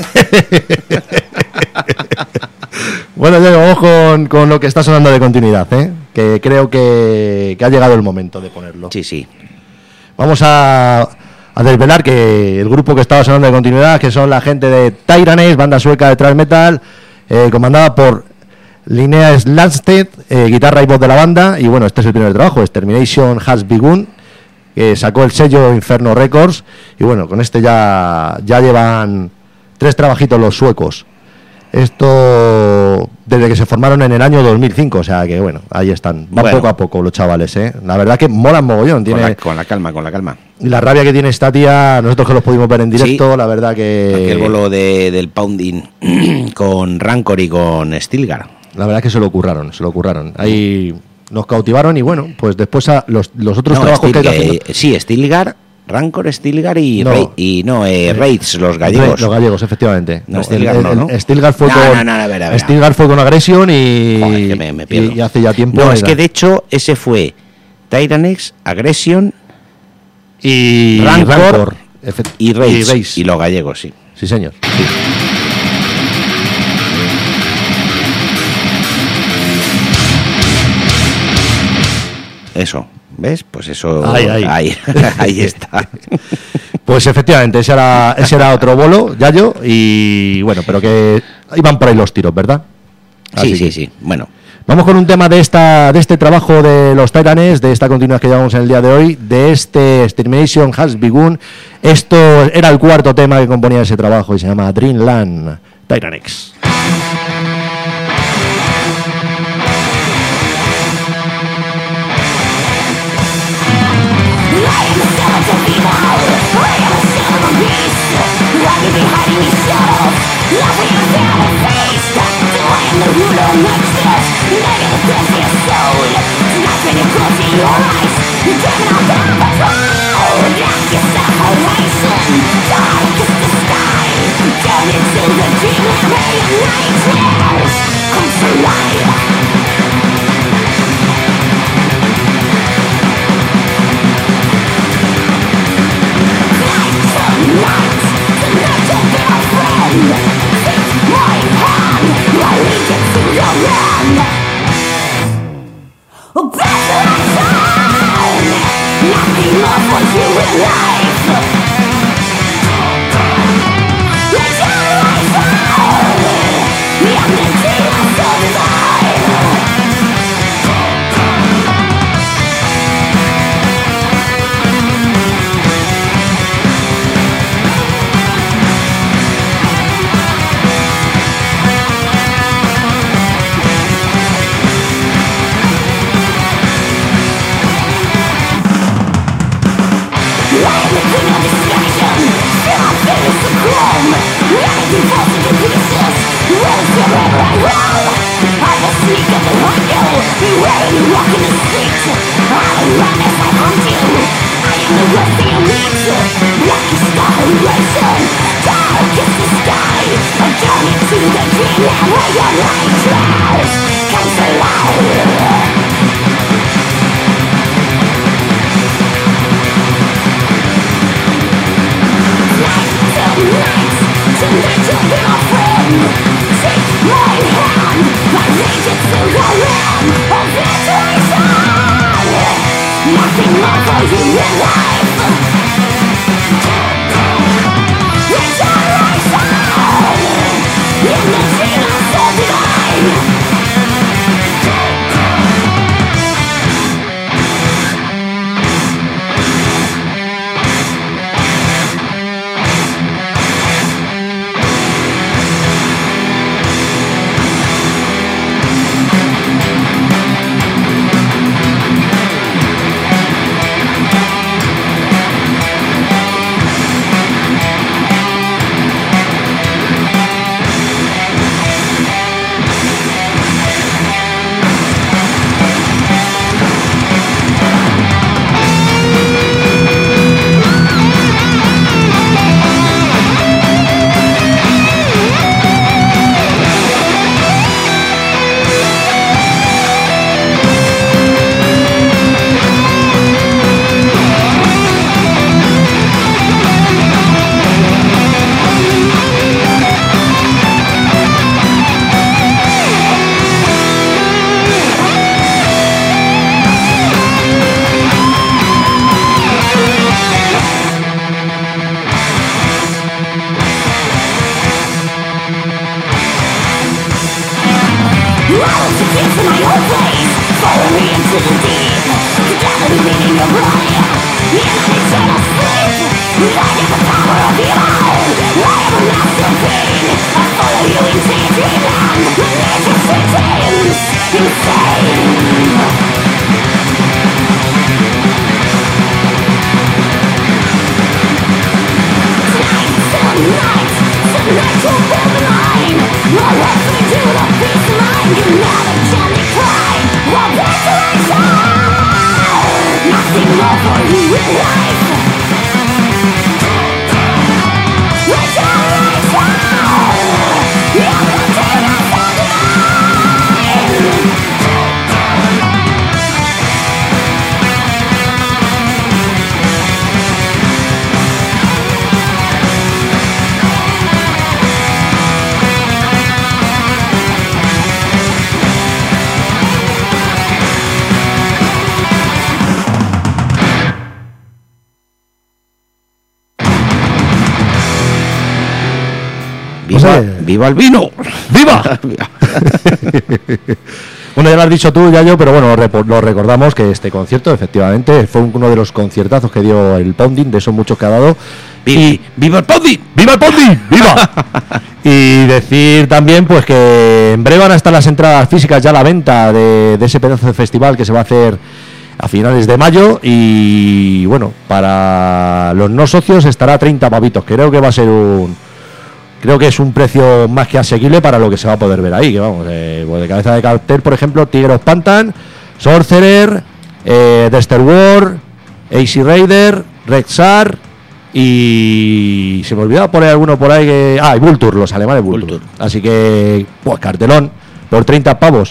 Bueno, ya vamos con lo que está sonando de continuidad, ¿eh? Que creo que ha llegado el momento de ponerlo. Sí, sí. Vamos a desvelar que el grupo que estaba sonando de continuidad, que son la gente de Tyrannies, banda sueca de thrash metal, comandada por Linnea Slandstedt, guitarra y voz de la banda. Y bueno, este es el primer trabajo, Extermination Has Begun, que sacó el sello Inferno Records. Y bueno, con este ya llevan 3 trabajitos los suecos. Esto desde que se formaron en el año 2005, o sea que bueno, ahí están. Van Bueno. poco a poco los chavales, ¿eh? La verdad que molan mogollón. Tiene... Con la calma. Y la rabia que tiene esta tía, nosotros que los pudimos ver en directo, la verdad que... Aquel bolo del Pounding con Rancor y con Stilgar. La verdad que se lo curraron. Ahí nos cautivaron y bueno, pues después los otros trabajos que hay que hacer... Sí, Stilgar, Rancor, Stilgar y No. Raids, los gallegos. Los gallegos, efectivamente. No, Stilgar no. Stilgar fue a ver. Stilgar fue con Agresión y... Joder, que me pierdo. y hace ya tiempo... No, es que de hecho ese fue Tyrannies, Aggression y Rancor y Raids. Raids. Y los gallegos, sí. Sí, señor. Sí. Eso, ¿ves? Pues eso... Ahí. Ahí está. Pues efectivamente, ese era otro bolo, Yayo, y bueno, pero que iban por ahí los tiros, ¿verdad? Sí. Bueno. Vamos con un tema de este trabajo de los Tyrannies, de esta continuidad que llevamos en el día de hoy, de este Extermination Has Begun. Esto era el 4º tema que componía ese trabajo y se llama Dreamland Tyrannies. ¡Viva el vino! ¡Viva! Bueno, ya lo has dicho tú, Yayo, pero bueno, lo recordamos que este concierto efectivamente fue uno de los conciertazos que dio el Pounding, de esos muchos que ha dado. ¡Viva el Pounding! ¡Viva el Pounding! ¡Viva! Y decir también pues que en breve van a estar las entradas físicas ya a la venta de ese pedazo de festival que se va a hacer a finales de mayo. Y bueno, para los no socios estará a 30 pavitos. Creo que va a ser Creo que es un precio más que asequible para lo que se va a poder ver ahí. Que vamos, pues de cabeza de cartel, por ejemplo, Tigre of Pantan, Sorcerer, Dexter War, AC Raider, Rexar y se me olvidaba poner alguno por ahí que... y Vulture, los alemanes Vulture. Así que, pues cartelón por 30 pavos.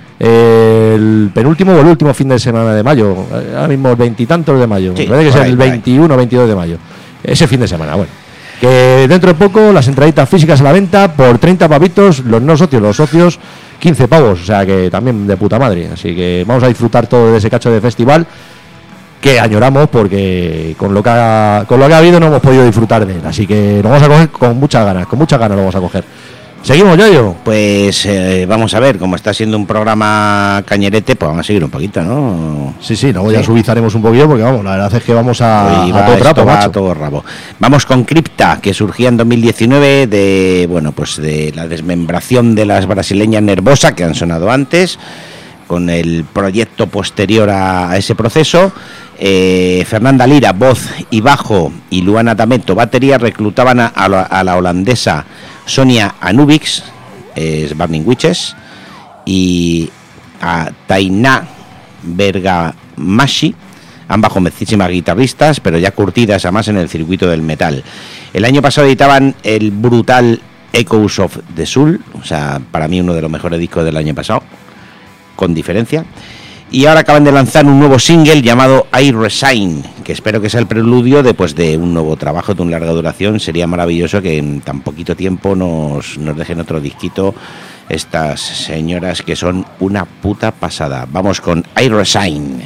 El penúltimo o el último fin de semana de mayo. Ahora mismo el 20 y tantos de mayo. Sí, parece que es el 21 o 22 de mayo. Ese fin de semana, bueno. Que dentro de poco las entraditas físicas a la venta por 30 pavitos, los no socios, los socios 15 pavos, o sea que también de puta madre. Así que vamos a disfrutar todo de ese cacho de festival que añoramos porque con lo que ha habido no hemos podido disfrutar de él. Así que lo vamos a coger con muchas ganas lo vamos a coger. ¿Seguimos, Yayo? Pues vamos a ver, como está siendo un programa cañerete, pues vamos a seguir un poquito, ¿no? Sí, luego ya subizaremos un poquito porque vamos, la verdad es que vamos a todo trapo, macho. A todo rabo. Vamos con Crypta, que surgía en 2019 de la desmembración de las brasileñas Nervosa, que han sonado antes, con el proyecto posterior a ese proceso. Fernanda Lira, voz y bajo, y Luana D'Ameto, batería, reclutaban a la holandesa Sonia Anubix, es Burning Witches, y a Tainá Bergamashi, ambas jovencísimas guitarristas, pero ya curtidas además en el circuito del metal. El año pasado editaban el brutal Echoes of the Soul, o sea, para mí uno de los mejores discos del año pasado, con diferencia. Y ahora acaban de lanzar un nuevo single llamado I Resign, que espero que sea el preludio de un nuevo trabajo de una larga duración. Sería maravilloso que en tan poquito tiempo nos dejen otro disquito estas señoras que son una puta pasada. Vamos con I Resign.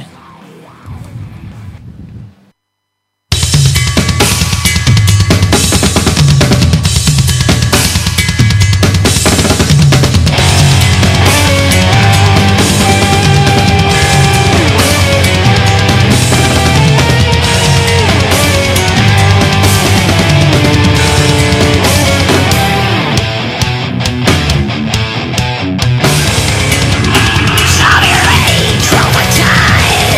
Sorry, traumatized.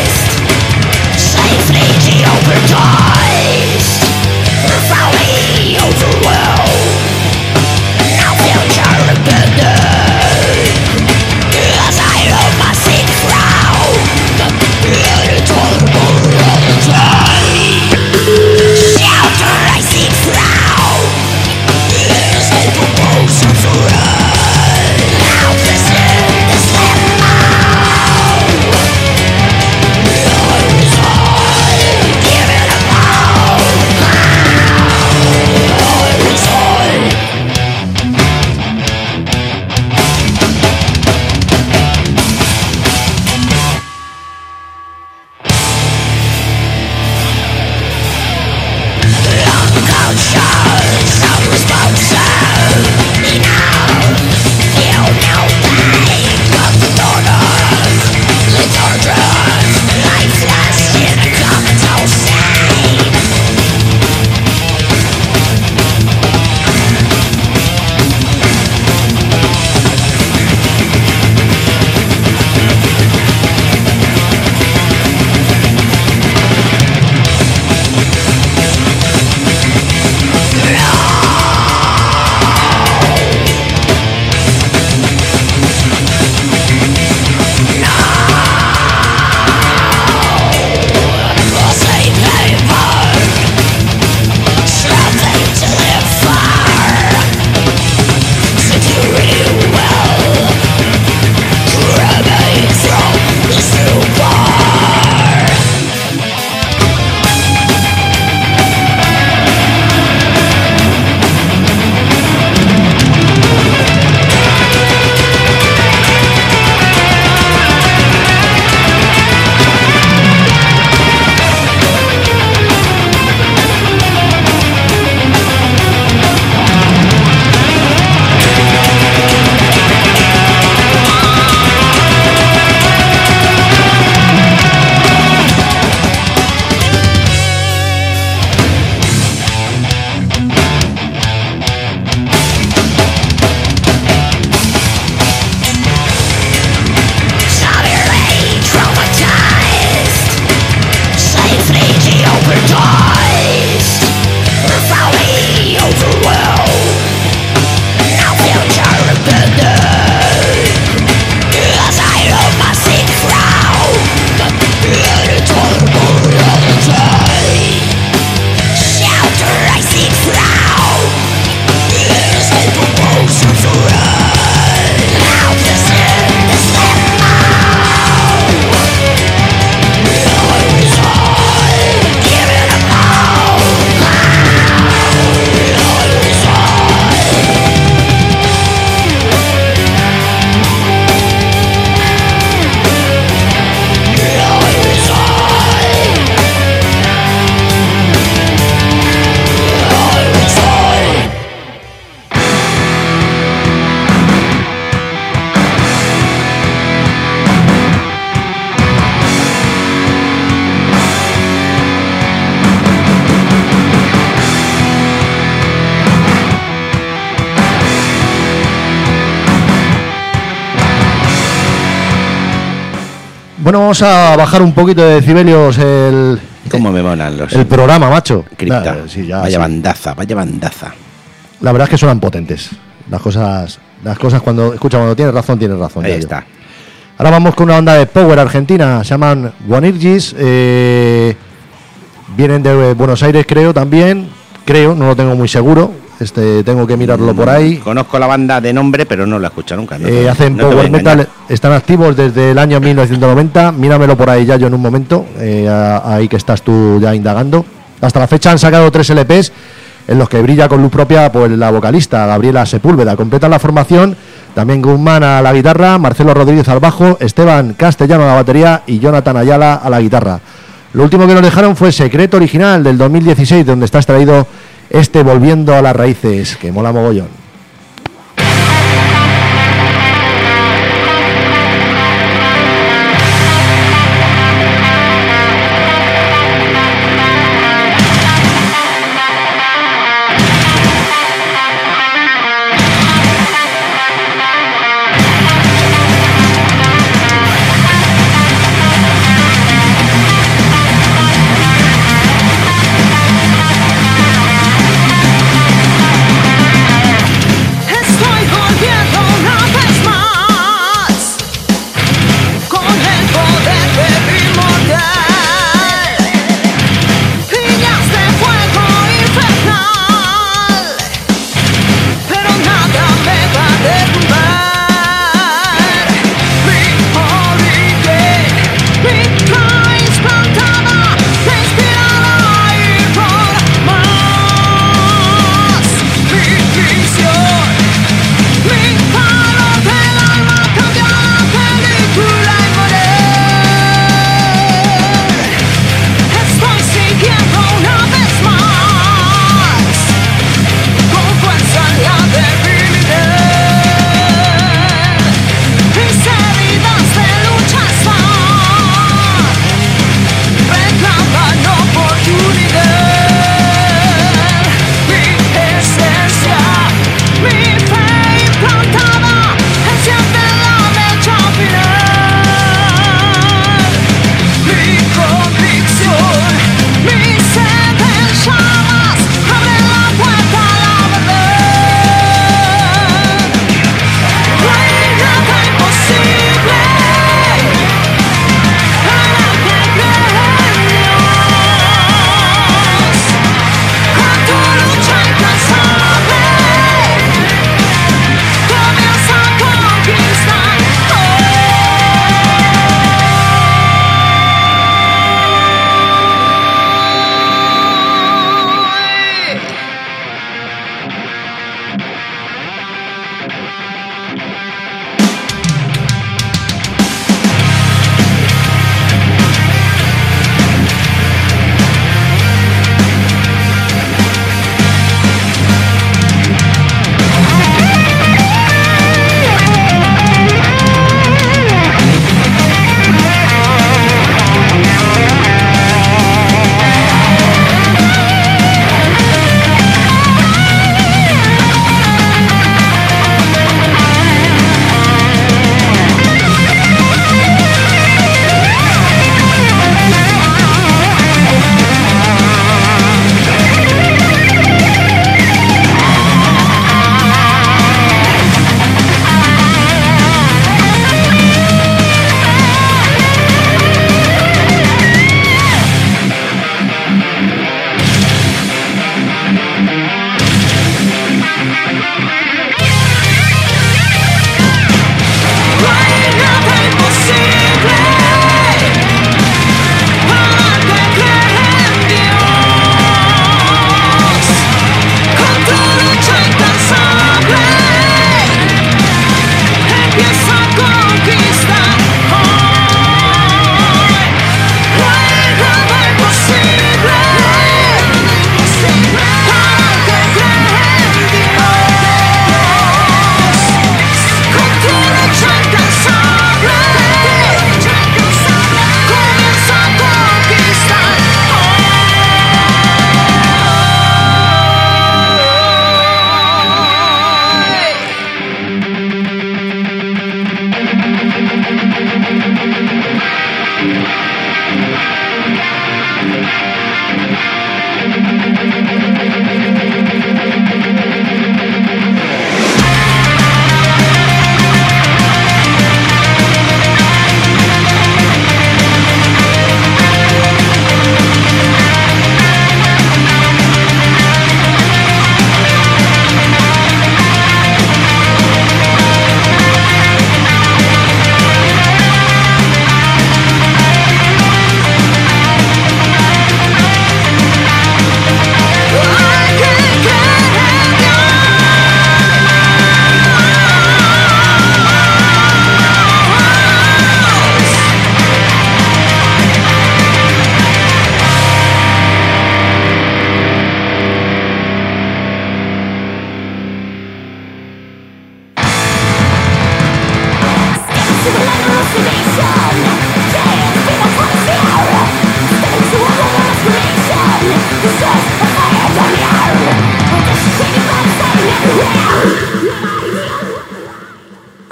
Bueno, vamos a bajar un poquito de decibelios ¿Cómo me molan los el programa, macho? Cripta? Sí, ya, vaya sí. bandaza, vaya bandaza. La verdad es que suenan potentes. Las cosas cuando tienes razón, tienes razón. Ahí Yayo. está. Ahora vamos con una banda de power argentina, se llaman Wanirgis. Vienen de Buenos Aires, creo, también. Creo, no lo tengo muy seguro. Tengo que mirarlo por ahí. Conozco la banda de nombre, pero no la he escuchado nunca. Hacen power metal, están activos desde el año 1990. Míramelo por ahí, Yayo, en un momento. Ahí que estás tú ya indagando. Hasta la fecha han sacado 3 LPs en los que brilla con luz propia pues la vocalista Gabriela Sepúlveda. Completan la formación también Guzmán a la guitarra, Marcelo Rodríguez al bajo, Esteban Castellano a la batería y Jonathan Ayala a la guitarra. Lo último que nos dejaron fue Secreto Original del 2016, donde está extraído Volviendo a las Raíces, que mola mogollón.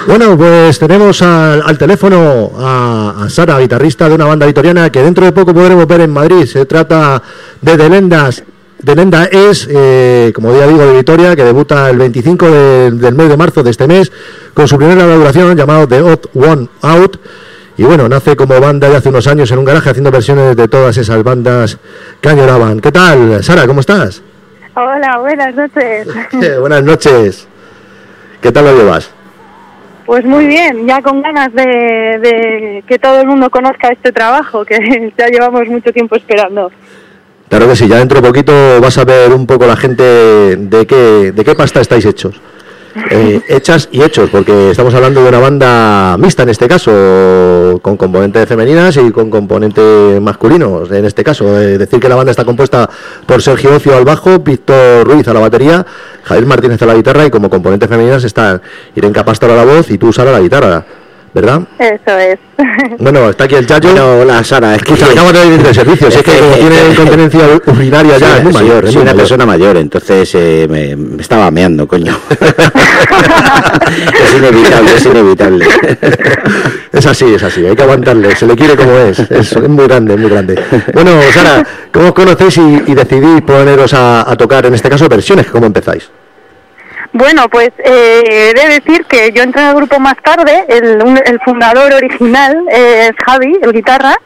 Bueno, pues tenemos al teléfono a Sara, guitarrista de una banda vitoriana que dentro de poco podremos ver en Madrid. Se trata de Lenda Es, como ya digo, de Vitoria, que debuta el 25 del mes de marzo de este mes con su primera duración llamado The Odd One Out. Y bueno, nace como banda de hace unos años en un garaje haciendo versiones de todas esas bandas que añoraban. ¿Qué tal, Sara? ¿Cómo estás? Hola, buenas noches. Buenas noches. ¿Qué tal lo llevas? Pues muy bien, ya con ganas de que todo el mundo conozca este trabajo que ya llevamos mucho tiempo esperando. Claro que sí, ya dentro de poquito vas a ver un poco la gente de qué pasta estáis hechos. Hechas y hechos, porque estamos hablando de una banda mixta en este caso, con componentes femeninas y con componentes masculinos en este caso. Decir que la banda está compuesta por Sergio Ocio al bajo, Víctor Ruiz a la batería, Javier Martínez a la guitarra, y como componentes femeninas están Irene Pastor a la voz y tú, Sara, a la guitarra, ¿verdad? Eso es. Bueno, está aquí el Chacho. Bueno, hola, Sara. Escucha, acaba de venir de servicio. Es que como tiene incontinencia urinaria ya, es muy mayor. Soy una persona mayor, entonces me estaba meando, coño. Es inevitable. Es así, hay que aguantarle. Se le quiere como es muy grande, muy grande. Bueno, Sara, ¿cómo os conocéis y decidís poneros a tocar, en este caso, versiones? ¿Cómo empezáis? Bueno, pues he de decir que yo entré al grupo más tarde, el fundador original es Javi, el guitarra,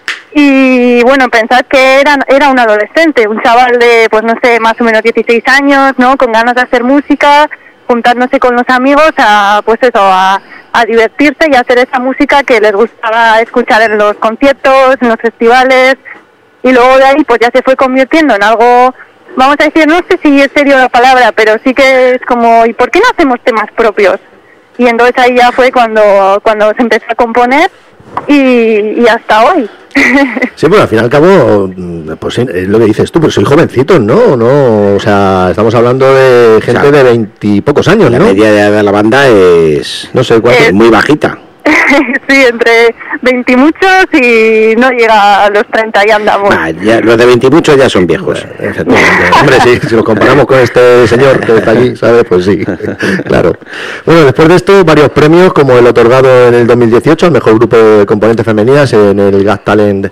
y bueno, pensad que era un adolescente, un chaval de, pues no sé, más o menos 16 años, ¿no? Con ganas de hacer música, juntándose con los amigos a divertirse y a hacer esa música que les gustaba escuchar en los conciertos, en los festivales, y luego de ahí pues ya se fue convirtiendo en algo... Vamos a decir, no sé si es serio la palabra, pero sí que es como, ¿y por qué no hacemos temas propios? Y entonces ahí ya fue cuando se empezó a componer y hasta hoy. Sí, pero al fin y al cabo, pues es lo que dices tú, pero soy jovencitos, ¿no? O sea, estamos hablando de gente de 20 y pocos años, ¿no? La media de la banda es, no sé cuánto, muy bajita. Sí, entre 20 y muchos y no llega a los 30 y andamos. Ya, los de 20 y muchos ya son viejos. Hombre, sí, si lo comparamos con este señor que está aquí, ¿sabes? Pues sí, claro. Bueno, después de esto, varios premios, como el otorgado en el 2018 al mejor grupo de componentes femeninas en el Got Talent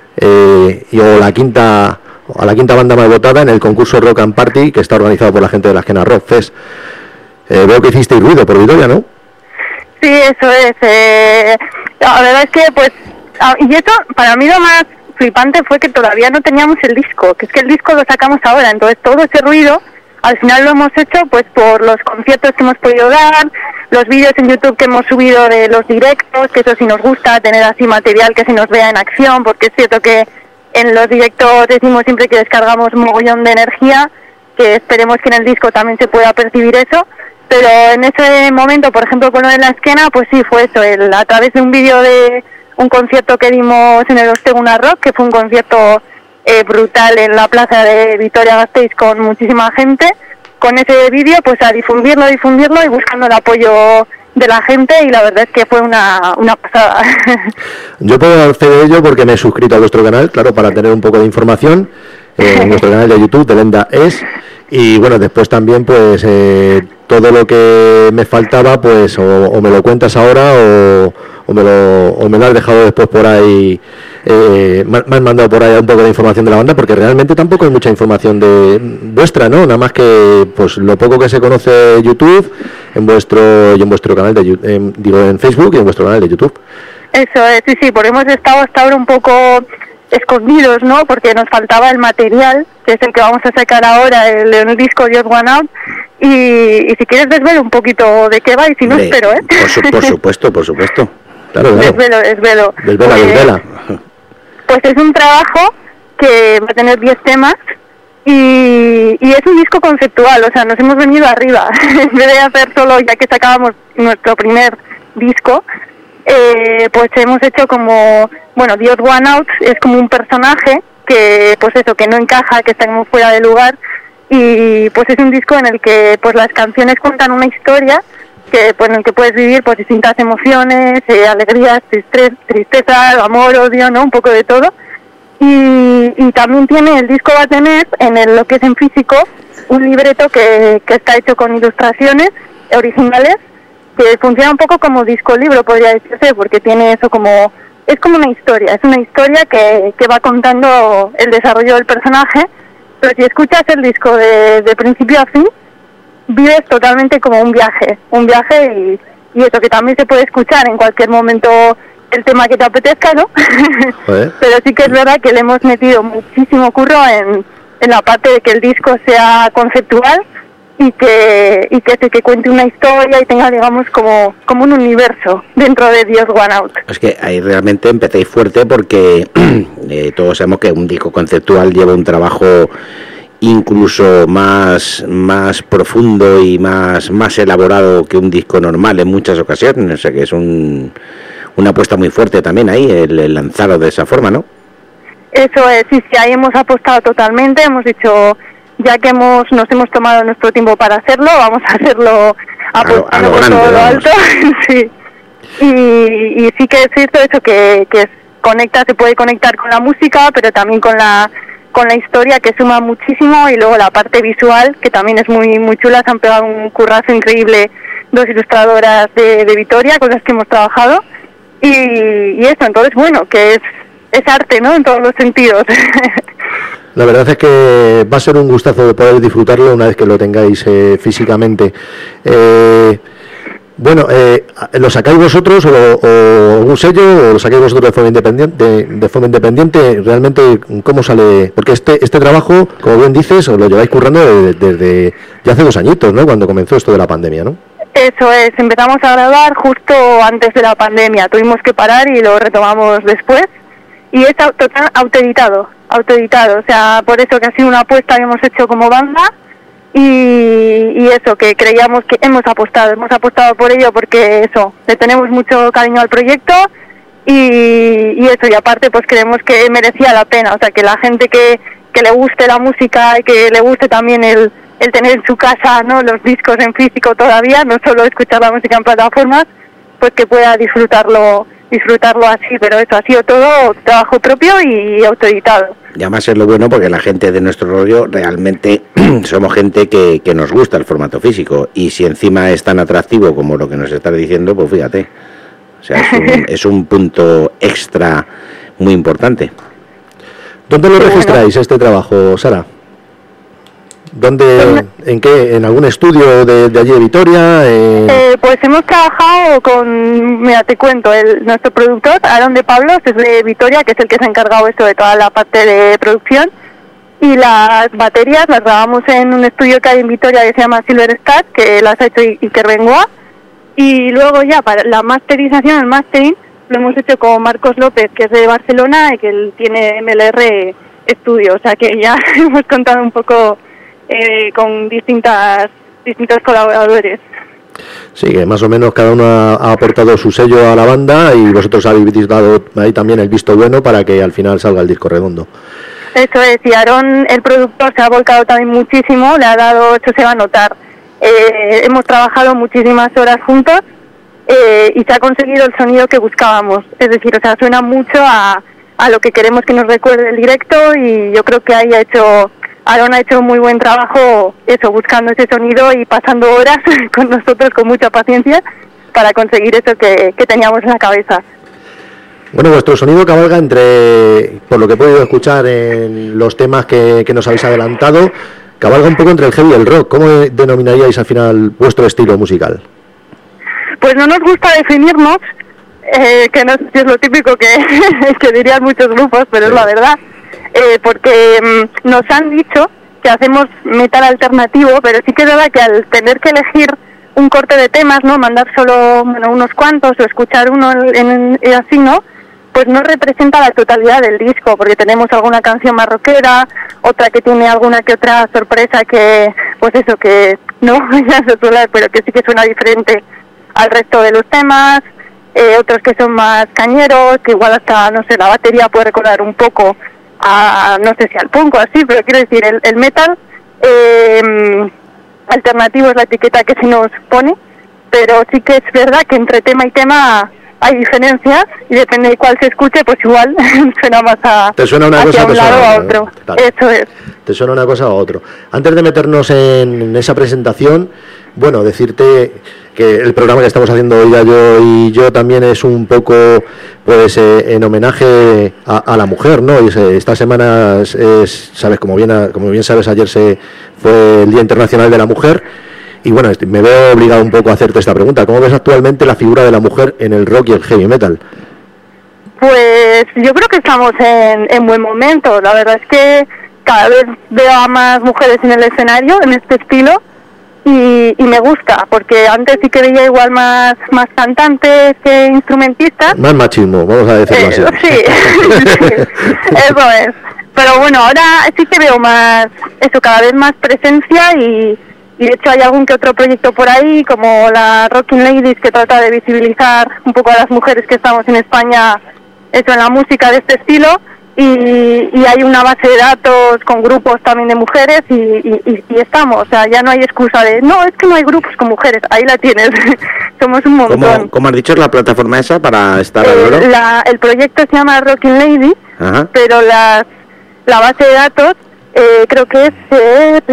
y a la quinta banda más votada en el concurso Rock and Party, que está organizado por la gente de la Esquena Rock Fest. Veo que hicisteis ruido por Vitoria, ¿no? Sí, eso es. La verdad es que, pues, y eso, para mí lo más flipante fue que todavía no teníamos el disco, que es que el disco lo sacamos ahora, entonces todo ese ruido, al final lo hemos hecho, pues, por los conciertos que hemos podido dar, los vídeos en YouTube que hemos subido de los directos, que eso sí nos gusta, tener así material que se nos vea en acción, porque es cierto que en los directos decimos siempre que descargamos mogollón de energía, que esperemos que en el disco también se pueda percibir eso. Pero en ese momento, por ejemplo, con lo de la Esquena, pues sí, fue eso, a través de un vídeo de un concierto que dimos en el Osteguna Rock, que fue un concierto brutal en la plaza de Vitoria-Gasteiz con muchísima gente, con ese vídeo, pues a difundirlo y buscando el apoyo de la gente, y la verdad es que fue una pasada. Yo puedo hacer ello porque me he suscrito a vuestro canal, claro, para tener un poco de información, en nuestro canal de YouTube, de Lenda Es, y bueno, después también, pues... todo lo que me faltaba, pues o me lo cuentas ahora o me lo has dejado después por ahí, me has mandado por ahí un poco de información de la banda, porque realmente tampoco hay mucha información de vuestra, ¿no? Nada más que pues lo poco que se conoce de YouTube en vuestro canal de en Facebook y en vuestro canal de YouTube. Eso es, sí, porque hemos estado hasta ahora un poco escondidos, ¿no? Porque nos faltaba el material, que es el que vamos a sacar ahora, el disco The Odd One Out. Y si quieres desvelo un poquito de qué va, y si no, espero, ¿eh? Por supuesto. Claro. Desvelo. Desvela. Pues es un trabajo que va a tener 10 temas y es un disco conceptual, o sea, nos hemos venido arriba. En vez de hacer solo, ya que sacábamos nuestro primer disco, pues hemos hecho como, bueno, The Odd One Out es como un personaje que, pues eso, que no encaja, que está como fuera de lugar. Y pues es un disco en el que pues las canciones cuentan una historia que pues en el que puedes vivir pues distintas emociones, alegrías, tristeza, amor, odio, ¿no? Un poco de todo. Y también el disco va a tener lo que es en físico un libreto que está hecho con ilustraciones originales que funciona un poco como disco libro, podría decirse, porque tiene eso como... Es como una historia, que va contando el desarrollo del personaje, pero si escuchas el disco de principio a fin, vives totalmente como un viaje y eso, que también se puede escuchar en cualquier momento el tema que te apetezca, ¿no? Pero sí que es verdad que le hemos metido muchísimo curro en la parte de que el disco sea conceptual y que cuente una historia y tenga, digamos, como un universo dentro de Dios One Out. Es que ahí realmente empecéis fuerte porque todos sabemos que un disco conceptual lleva un trabajo incluso más profundo y más elaborado que un disco normal en muchas ocasiones. O sea que es una apuesta muy fuerte también ahí, el lanzarlo de esa forma, ¿no? Eso es, sí, ahí hemos apostado totalmente, hemos dicho, ya que nos hemos tomado nuestro tiempo para hacerlo, vamos a hacerlo apostando por todo lo alto. Sí. Y sí que es cierto eso, que se puede conectar con la música, pero también con la historia, que suma muchísimo, y luego la parte visual, que también es muy muy chula. Se han pegado un currazo increíble dos ilustradoras de Vitoria con las que hemos trabajado, y eso, entonces bueno, que es arte, ¿no?, en todos los sentidos. La verdad es que va a ser un gustazo de poder disfrutarlo una vez que lo tengáis físicamente. Bueno, ¿lo sacáis vosotros o algún sello, o lo sacáis vosotros de forma independiente? Realmente, ¿cómo sale? Porque este trabajo, como bien dices, os lo lleváis currando desde ya hace 2 añitos, ¿no?, cuando comenzó esto de la pandemia, ¿no? Eso es, empezamos a grabar justo antes de la pandemia, tuvimos que parar y lo retomamos después, y es total autoeditado, o sea, por eso que ha sido una apuesta que hemos hecho como banda. Y eso, que creíamos que hemos apostado por ello porque eso, le tenemos mucho cariño al proyecto y eso, y aparte pues creemos que merecía la pena, o sea, que la gente que le guste la música y que le guste también el tener en su casa, ¿no?, los discos en físico todavía, no solo escuchar la música en plataformas, pues que pueda disfrutarlo así, pero eso ha sido todo trabajo propio y autoeditado. Y además es lo bueno porque la gente de nuestro rollo realmente somos gente que nos gusta el formato físico, y si encima es tan atractivo como lo que nos estás diciendo, pues fíjate, o sea, es un punto extra muy importante. ¿Dónde lo registráis este trabajo, Sara? ¿Dónde, en qué, en algún estudio de allí de Vitoria? Pues hemos trabajado con, mira, te cuento, nuestro productor, Aarón de Pablos, es de Vitoria, que es el que se ha encargado esto de toda la parte de producción, y las baterías las grabamos en un estudio que hay en Vitoria que se llama Silver Star, que las ha hecho Iker Bengoa, y luego ya para la masterización, el mastering, lo hemos hecho con Marcos López, que es de Barcelona y que él tiene MLR Studio, o sea que ya hemos contado un poco con distintos colaboradores. Sí, que más o menos cada uno ha aportado su sello a la banda, y vosotros habéis dado ahí también el visto bueno para que al final salga el disco redondo. Eso es, y Aarón, el productor, se ha volcado también muchísimo, le ha dado, eso se va a notar. Hemos trabajado muchísimas horas juntos y se ha conseguido el sonido que buscábamos, es decir, o sea, suena mucho a lo que queremos que nos recuerde el directo, y yo creo que ahí Aarón ha hecho un muy buen trabajo, eso, buscando ese sonido y pasando horas con nosotros con mucha paciencia para conseguir eso que teníamos en la cabeza. Bueno, vuestro sonido cabalga por lo que he podido escuchar en los temas que nos habéis adelantado, cabalga un poco entre el heavy y el rock. ¿Cómo denominaríais al final vuestro estilo musical? Pues no nos gusta definirnos, que no sé si es lo típico que dirían muchos grupos, pero sí, es la verdad. Porque nos han dicho que hacemos metal alternativo, pero sí que es verdad que al tener que elegir un corte de temas, no mandar solo unos cuantos o escuchar uno así, ¿no?, pues no representa la totalidad del disco, porque tenemos alguna canción más rockera, otra que tiene alguna que otra sorpresa que, pues eso, que no ya se suele, pero que sí que suena diferente al resto de los temas, otros que son más cañeros, que igual hasta, no sé, la batería puede recordar un poco no sé si al punk o así, pero quiero decir, el metal alternativo es la etiqueta que se nos pone, pero sí que es verdad que entre tema y tema hay diferencias, y depende de cuál se escuche, pues igual suena más hacia un lado o a otro. Claro. Eso es. Te suena una cosa a otro. Antes de meternos en esa presentación, bueno, decirte, que el programa que estamos haciendo hoy Yayo y yo también es un poco pues en homenaje a la mujer, ¿no? Y esta semana sabes, como bien sabes, ayer fue el Día Internacional de la Mujer y bueno, me veo obligado un poco a hacerte esta pregunta. ¿Cómo ves actualmente la figura de la mujer en el rock y el heavy metal? Pues yo creo que estamos en buen momento. La verdad es que cada vez veo a más mujeres en el escenario, en este estilo, y me gusta, porque antes sí que veía igual más cantantes que instrumentistas. Más machismo, vamos a decirlo así. Sí, eso es. Pero bueno, ahora sí que veo más, cada vez más presencia y de hecho hay algún que otro proyecto por ahí, como la Rocking Ladies, que trata de visibilizar un poco a las mujeres que estamos en España, en la música de este estilo. Y hay una base de datos con grupos también de mujeres y estamos, o sea, ya no hay excusa de no, es que no hay grupos con mujeres, ahí la tienes. Somos un montón. ¿Cómo has dicho, es la plataforma esa para estar el proyecto se llama Rocking Lady. Ajá. Pero la base de datos creo que es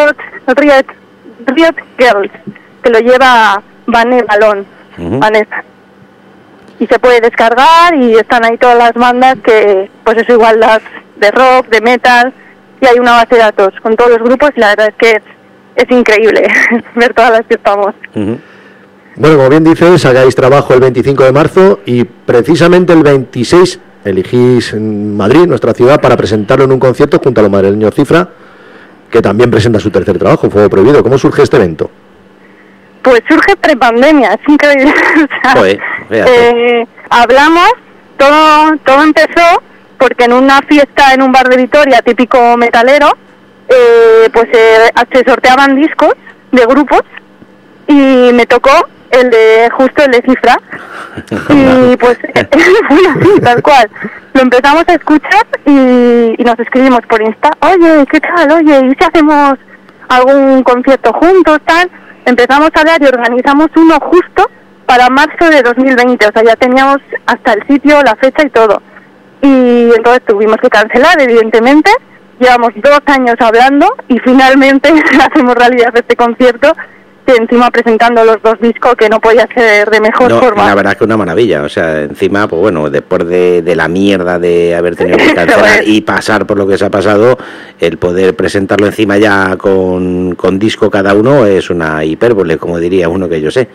Riot Girls, que lo lleva Vanessa. Y se puede descargar y están ahí todas las bandas que, pues eso, igual las de rock, de metal, y hay una base de datos con todos los grupos y la verdad es que es increíble ver todas las que estamos. Bueno, como bien dices, sacáis trabajo el 25 de marzo y precisamente el 26 elegís Madrid, nuestra ciudad, para presentarlo en un concierto junto a los madrileños Cifra, que también presenta su tercer trabajo, Fuego Prohibido. ¿Cómo surge este evento? Pues surge prepandemia, es increíble. O sea, hablamos, todo empezó porque en una fiesta en un bar de Vitoria, típico metalero, pues se sorteaban discos de grupos y me tocó el de Cifra y pues fue así, tal cual. Lo empezamos a escuchar y nos escribimos por Insta, oye, ¿qué tal? Oye, ¿y si hacemos algún concierto juntos, tal? Empezamos a hablar y organizamos uno justo para marzo de 2020, o sea, ya teníamos hasta el sitio, la fecha y todo. Y entonces tuvimos que cancelar, evidentemente. Llevamos 2 años hablando y finalmente hacemos realidad este concierto, que encima presentando los 2 discos, que no podía ser de mejor forma. La verdad es que una maravilla, o sea, encima, pues bueno, después de la mierda de haber tenido que cancelar y pasar por lo que se ha pasado, el poder presentarlo encima ya con disco cada uno es una hipérbole, como diría uno que yo sé.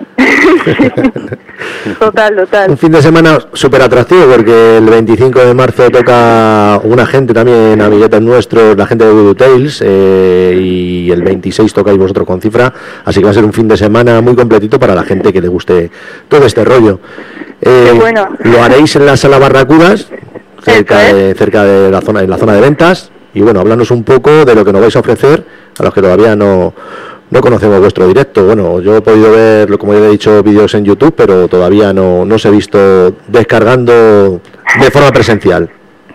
Total. Un fin de semana súper atractivo porque el 25 de marzo toca una gente también, amiguetes nuestros, la gente de Voodoo Tales, y el 26 tocáis vosotros con Cifra, así que va a ser un fin de semana muy completito para la gente que le guste todo este rollo. Bueno. Lo haréis en la Sala Barracudas, cerca de la zona de ventas, y bueno, háblanos un poco de lo que nos vais a ofrecer a los que todavía no conocemos vuestro directo. Bueno, yo he podido ver, como ya he dicho, vídeos en YouTube, pero todavía no os he visto descargando de forma presencial.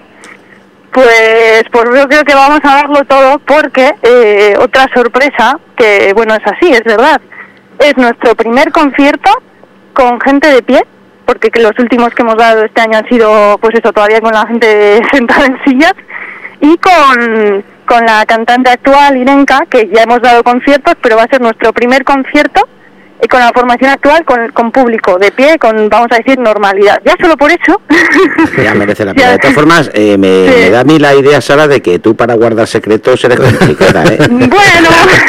Pues yo creo que vamos a darlo todo porque otra sorpresa, que bueno, es así, es verdad, es nuestro primer concierto con gente de pie, porque los últimos que hemos dado este año han sido, pues eso, todavía con la gente sentada en sillas, y con la cantante actual, Irenka, que ya hemos dado conciertos, pero va a ser nuestro primer concierto con la formación actual, con público de pie, con, vamos a decir, normalidad. Ya solo por eso. Ya merece la pena. De todas formas, me da a mí la idea, Sara, de que tú para guardar secretos eres complicada, ¿eh? Bueno.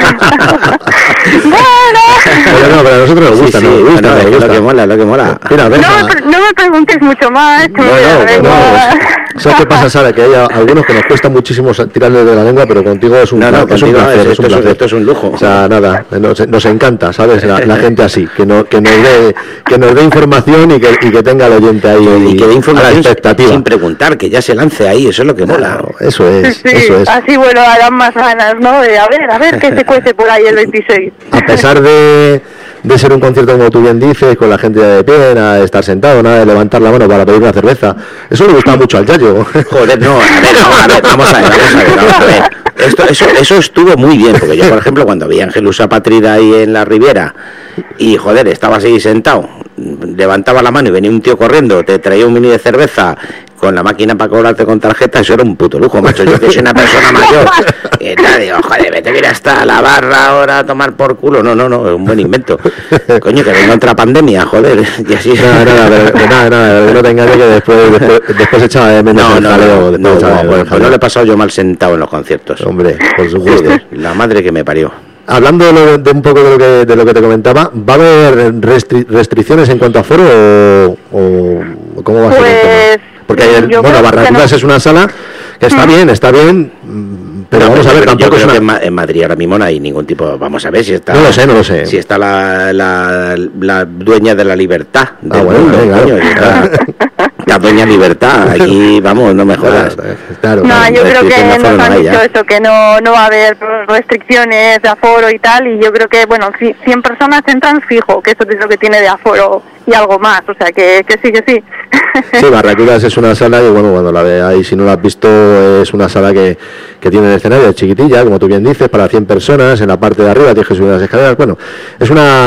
Pero no, pero a nosotros nos gusta, nos gusta. Es lo que mola. Mira, no me preguntes mucho más. ¿Sabes qué pasa, Sara? Que hay algunos que nos cuesta muchísimo tirarle de la lengua, pero contigo es un placer. Esto es un lujo. O sea, nada, nos encanta, ¿sabes? La gente así, que nos dé información y que tenga el oyente ahí y que dé información expectativa. Sin preguntar, que ya se lance ahí, eso es lo que mola. Claro, eso es. Así, bueno, harán más ganas, ¿no? De a ver qué se cuece por ahí el 26. A pesar de ser un concierto, como tú bien dices, con la gente de pie, nada de estar sentado, nada de levantar la mano para pedir una cerveza, eso le gustaba mucho al Yayo. Joder, vamos a ver. Eso estuvo muy bien, porque yo, por ejemplo, cuando vi a Ángelus Apatrida ahí en la Riviera y, joder, estabas ahí sentado, levantaba la mano y venía un tío corriendo, te traía un mini de cerveza con la máquina para cobrarte con tarjeta, eso era un puto lujo, macho. Yo que soy una persona mayor, y tal, digo, joder, vete a ir hasta la barra ahora a tomar por culo. No, es un buen invento. Coño, que venga otra pandemia, joder, y así. Nada, no te engañes que después echaba de menos el jaleo. Pues no le he pasado yo mal sentado en los conciertos. Hombre, por supuesto. Joder, la madre que me parió. Hablando de un poco de lo que te comentaba, ¿va a haber restricciones en cuanto a aforo o cómo va a ser el tema? Porque Barracudas es una sala que está bien, pero vamos a ver, tampoco yo creo que en Madrid ahora mismo no hay ningún tipo, vamos a ver si está... No lo sé. Si está la dueña de la libertad del mundo, coño, la dueña libertad, aquí, vamos, no me jodas. Claro, yo creo que nos han dicho eso, que no va a haber restricciones de aforo y tal, y yo creo que, 100 personas entran fijo, que eso es lo que tiene de aforo y algo más, o sea, que sí. Sí, Barracudas es una sala que, cuando la veáis, si no la has visto, es una sala que tiene el escenario chiquitilla, como tú bien dices, para 100 personas, en la parte de arriba tienes que subir las escaleras, es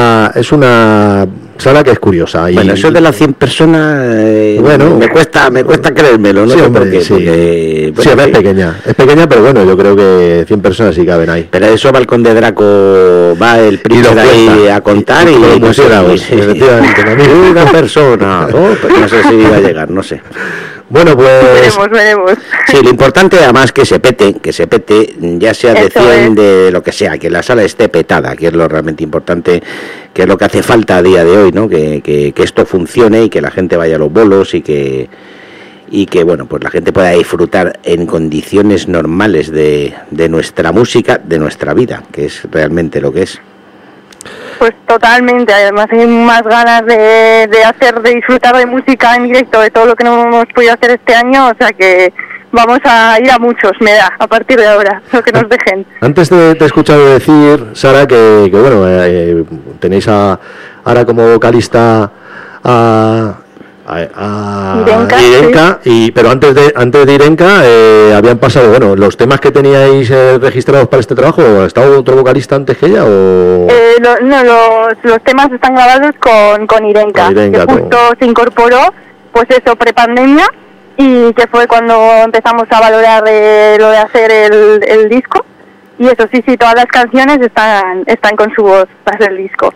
una sala que es curiosa. Eso de las 100 personas, me cuesta creérmelo, ¿no? Sí, hombre, porque es pequeña, pero yo creo que 100 personas sí caben ahí. Pero eso va el Conde Draco, va el príncipe ahí a contar y efectivamente, una persona, no sé si iba a llegar, no sé. Bueno, pues... Veremos. Sí, lo importante además que se pete, ya sea de 100, de lo que sea, que la sala esté petada, que es lo realmente importante, que es lo que hace falta a día de hoy, ¿no? Que esto funcione y que la gente vaya a los bolos y que pues la gente pueda disfrutar en condiciones normales de nuestra música, de nuestra vida, que es realmente lo que es. Pues totalmente, además hay más ganas de disfrutar de música en directo, de todo lo que no hemos podido hacer este año, o sea que vamos a ir a muchos, me da, a partir de ahora, lo que nos dejen. Antes te he escuchado decir, Sara, que tenéis ahora como vocalista a Irenka, sí. Pero antes de Irenka habían pasado, los temas que teníais registrados para este trabajo, ¿ha estado otro vocalista antes que ella o...? Los temas están grabados con Irenka, que justo se incorporó, pues eso, prepandemia, y que fue cuando empezamos a valorar lo de hacer el disco, y eso sí, todas las canciones están con su voz para hacer el disco.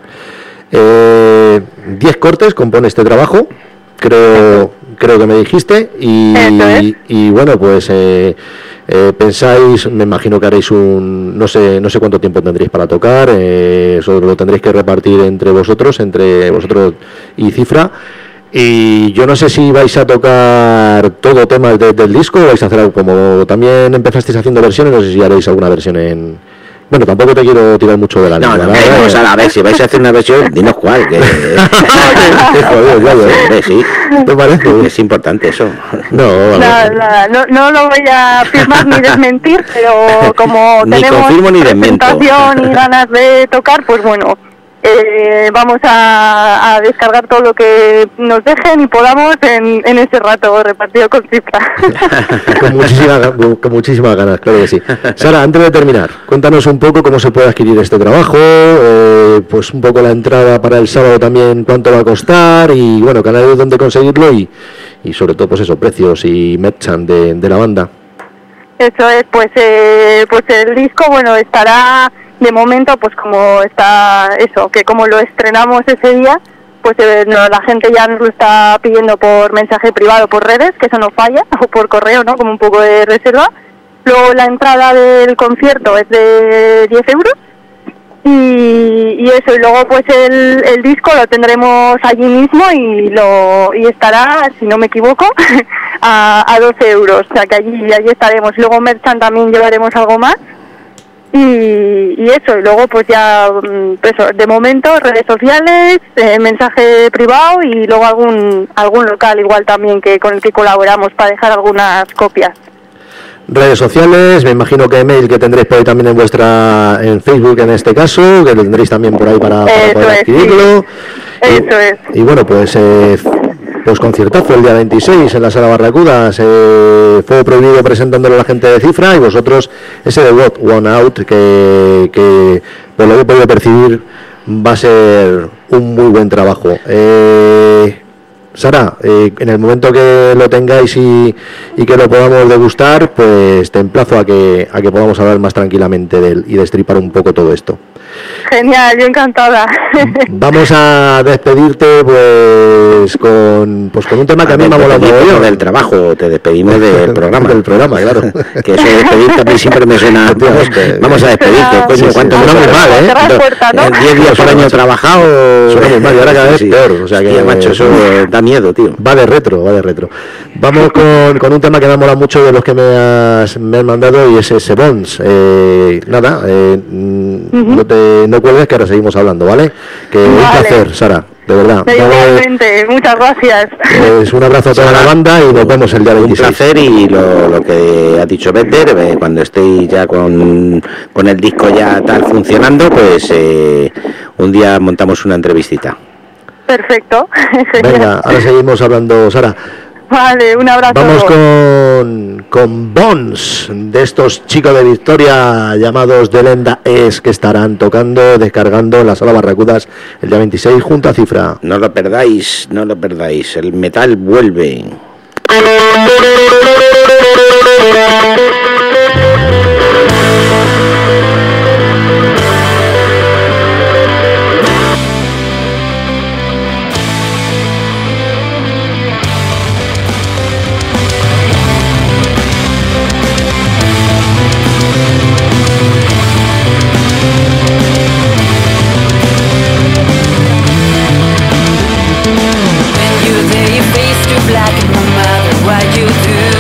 10 cortes compone este trabajo, creo que me dijiste, y pues pensáis, me imagino que haréis no sé cuánto tiempo tendréis para tocar, eso lo tendréis que repartir entre vosotros y Cifra, y yo no sé si vais a tocar todo temas del disco o vais a hacer algo, como también empezasteis haciendo versiones, no sé si haréis alguna versión tampoco te quiero tirar mucho de la lengua. Vamos a ver, si vais a hacer una versión, dinos cuál. Sí, ¿te parece? Es importante eso. No lo voy a afirmar ni desmentir, pero como ni tenemos presentación y ganas de tocar, pues vamos a descargar todo lo que nos dejen y podamos en ese rato repartido con Cifra. con muchísimas ganas, claro que sí. Sara, antes de terminar, cuéntanos un poco cómo se puede adquirir este trabajo, pues un poco la entrada para el sábado también, cuánto va a costar y canales donde conseguirlo y sobre todo pues eso, precios y merchan de la banda. Eso es, pues el disco estará de momento, pues como está eso, que como lo estrenamos ese día, pues la gente ya nos lo está pidiendo por mensaje privado, por redes, que eso no falla, o por correo, ¿no? Como un poco de reserva. Luego la entrada del concierto es de 10 euros y eso, y luego pues el disco lo tendremos allí mismo y estará, si no me equivoco, a 12 euros, o sea que allí estaremos. Luego merchan también llevaremos algo más. Y eso, y luego pues ya de momento redes sociales, mensaje privado y luego algún local igual también con el que colaboramos para dejar algunas copias. Redes sociales, me imagino que email que tendréis por ahí también en Facebook en este caso, que lo tendréis también por ahí para poder adquirirlo. Sí. Eso es. Y pues conciertazo el día 26 en la Sala Barracudas, Fuego Prohibido presentándolo a la gente de Cifra y vosotros ese de What One Out que por lo que he podido percibir va a ser un muy buen trabajo. Sara, en el momento que lo tengáis y que lo podamos degustar, pues te emplazo a que podamos hablar más tranquilamente de él y destripar un poco todo esto. Genial, yo encantada. Vamos a despedirte pues con un tema que a mí me ha molado mucho. Del trabajo, te despedimos del programa. Del programa, claro. Que eso de despedirte a mí siempre me suena. Vamos a despedirte, coño, ¿cuánto suena muy mal, ¿eh? 10 días por año trabajado. Suena muy mal y ahora cada vez peor. O sea que, macho, eso da miedo, tío. Va de retro. Vamos con un tema que me ha molado mucho de los que me has mandado, y es ese Bones. No cuelgues, que ahora seguimos hablando, ¿vale? Que un placer, Sara, de verdad. Igualmente, muchas gracias. Pues un abrazo a toda la banda y nos vemos el día 26. Un placer, y lo que ha dicho Peter, cuando estéis ya con el disco ya tal funcionando, pues un día montamos una entrevistita. Perfecto. Venga, ahora seguimos hablando, Sara. Vale, un abrazo. Vamos con Bones, de estos chicos de Victoria llamados The Lenda Es, que estarán tocando, descargando en la Sala Barracudas el día 26 junto a Cifra. No lo perdáis, el metal vuelve. Black, no matter what you do.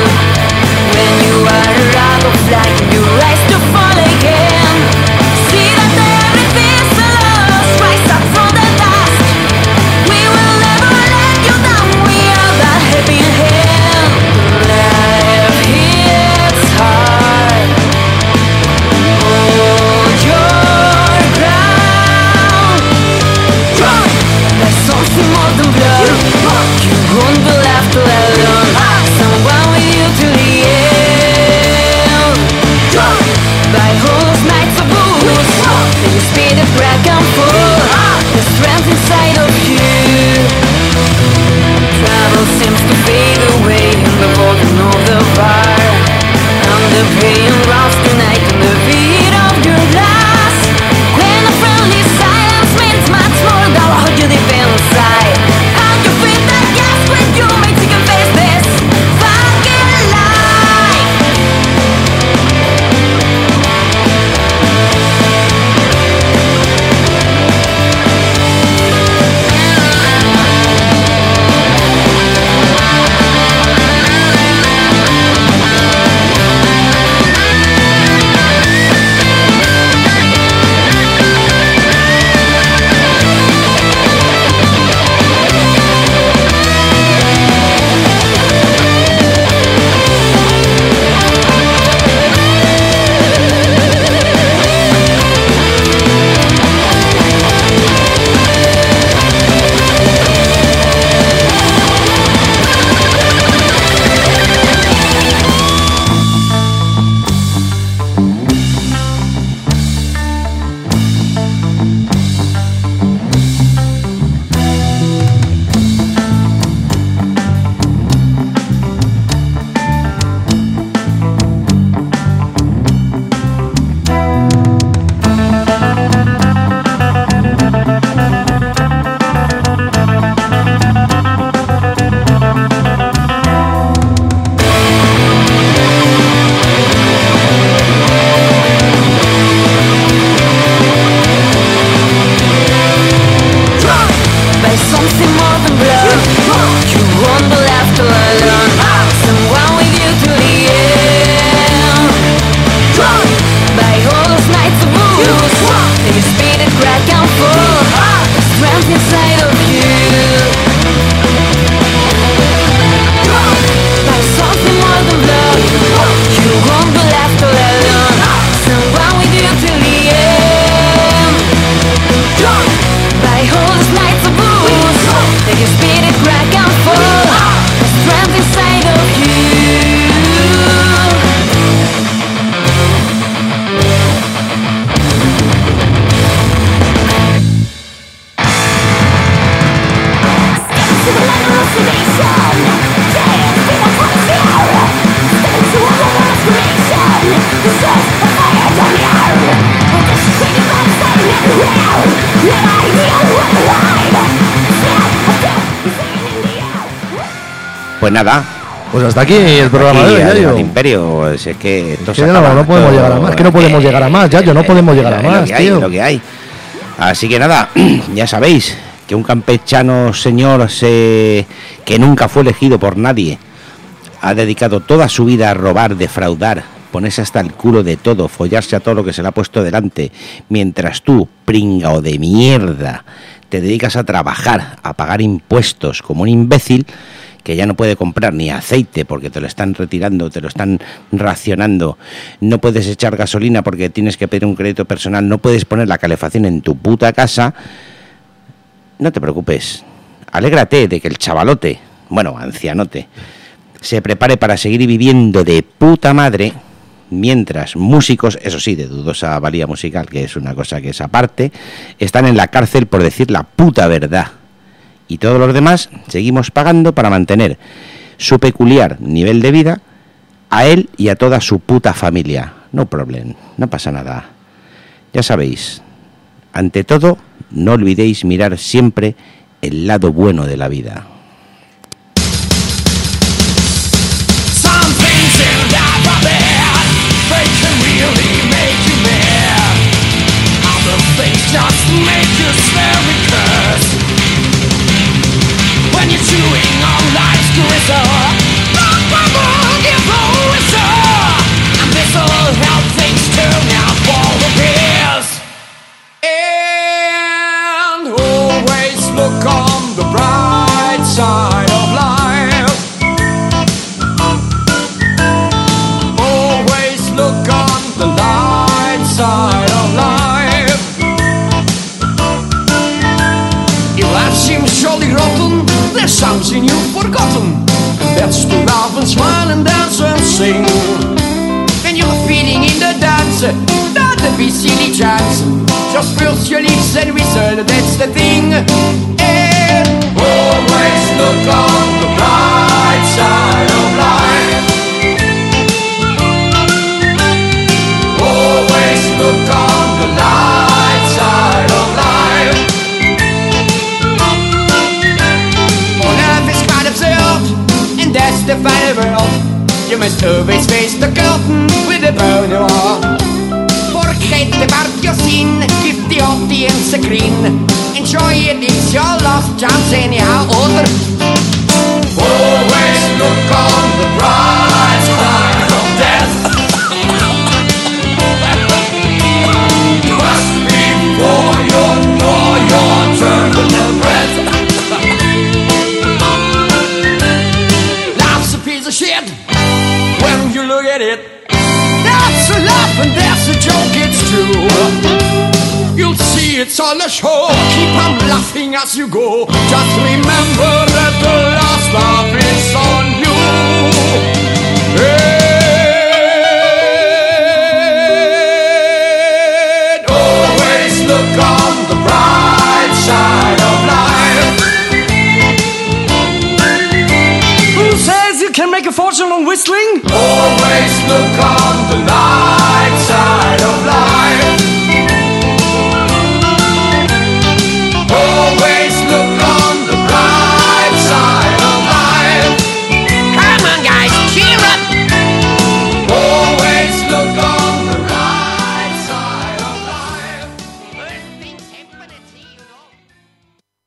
Pues nada. Pues hasta aquí el programa de hoy, Yayo. El Imperio, es que esto se acaba, no podemos llegar a más, que no podemos llegar a más, Yayo, no podemos llegar a más, tío. Lo que hay. Así que nada, ya sabéis que un campechano señor que nunca fue elegido por nadie, ha dedicado toda su vida a robar, defraudar, ponerse hasta el culo de todo, follarse a todo lo que se le ha puesto delante, mientras tú, pringao de mierda, te dedicas a trabajar, a pagar impuestos como un imbécil que ya no puede comprar ni aceite porque te lo están retirando, te lo están racionando, no puedes echar gasolina porque tienes que pedir un crédito personal, no puedes poner la calefacción en tu puta casa. No te preocupes, alégrate de que el chavalote, bueno, ancianote, se prepare para seguir viviendo de puta madre, mientras músicos, eso sí, de dudosa valía musical, que es una cosa que es aparte, están en la cárcel por decir la puta verdad. Y todos los demás seguimos pagando para mantener su peculiar nivel de vida a él y a toda su puta familia. No problem, no pasa nada. Ya sabéis, ante todo, no olvidéis mirar siempre el lado bueno de la vida. When you're chewing on life's gristle, and this'll help things turn out for the best. And always look on the bright side of life. Always look on the light side of life. If life seems surely rotten, there's something you've forgotten. That's to laugh and smile and dance and sing. And you're feeding in the dance, not a be silly chance. Just purse your lips and whistle, that's the thing. And always look on the bright side of life. Always look on the light side of life. And that's the final world. You must always face the curtain with a burning wall. Forget about your sin, give the audience a grin. Enjoy it, it's your last chance anyhow, or always look on the bright side of death. Just before your terminal breath. Shit, when you look at it, that's a laugh and that's a joke, it's true. You'll see it's all a show, keep on laughing as you go. Just remember that the last laugh is on you. And always look on the bright side of life. Can make a fortune on whistling. Always look on the light side of life.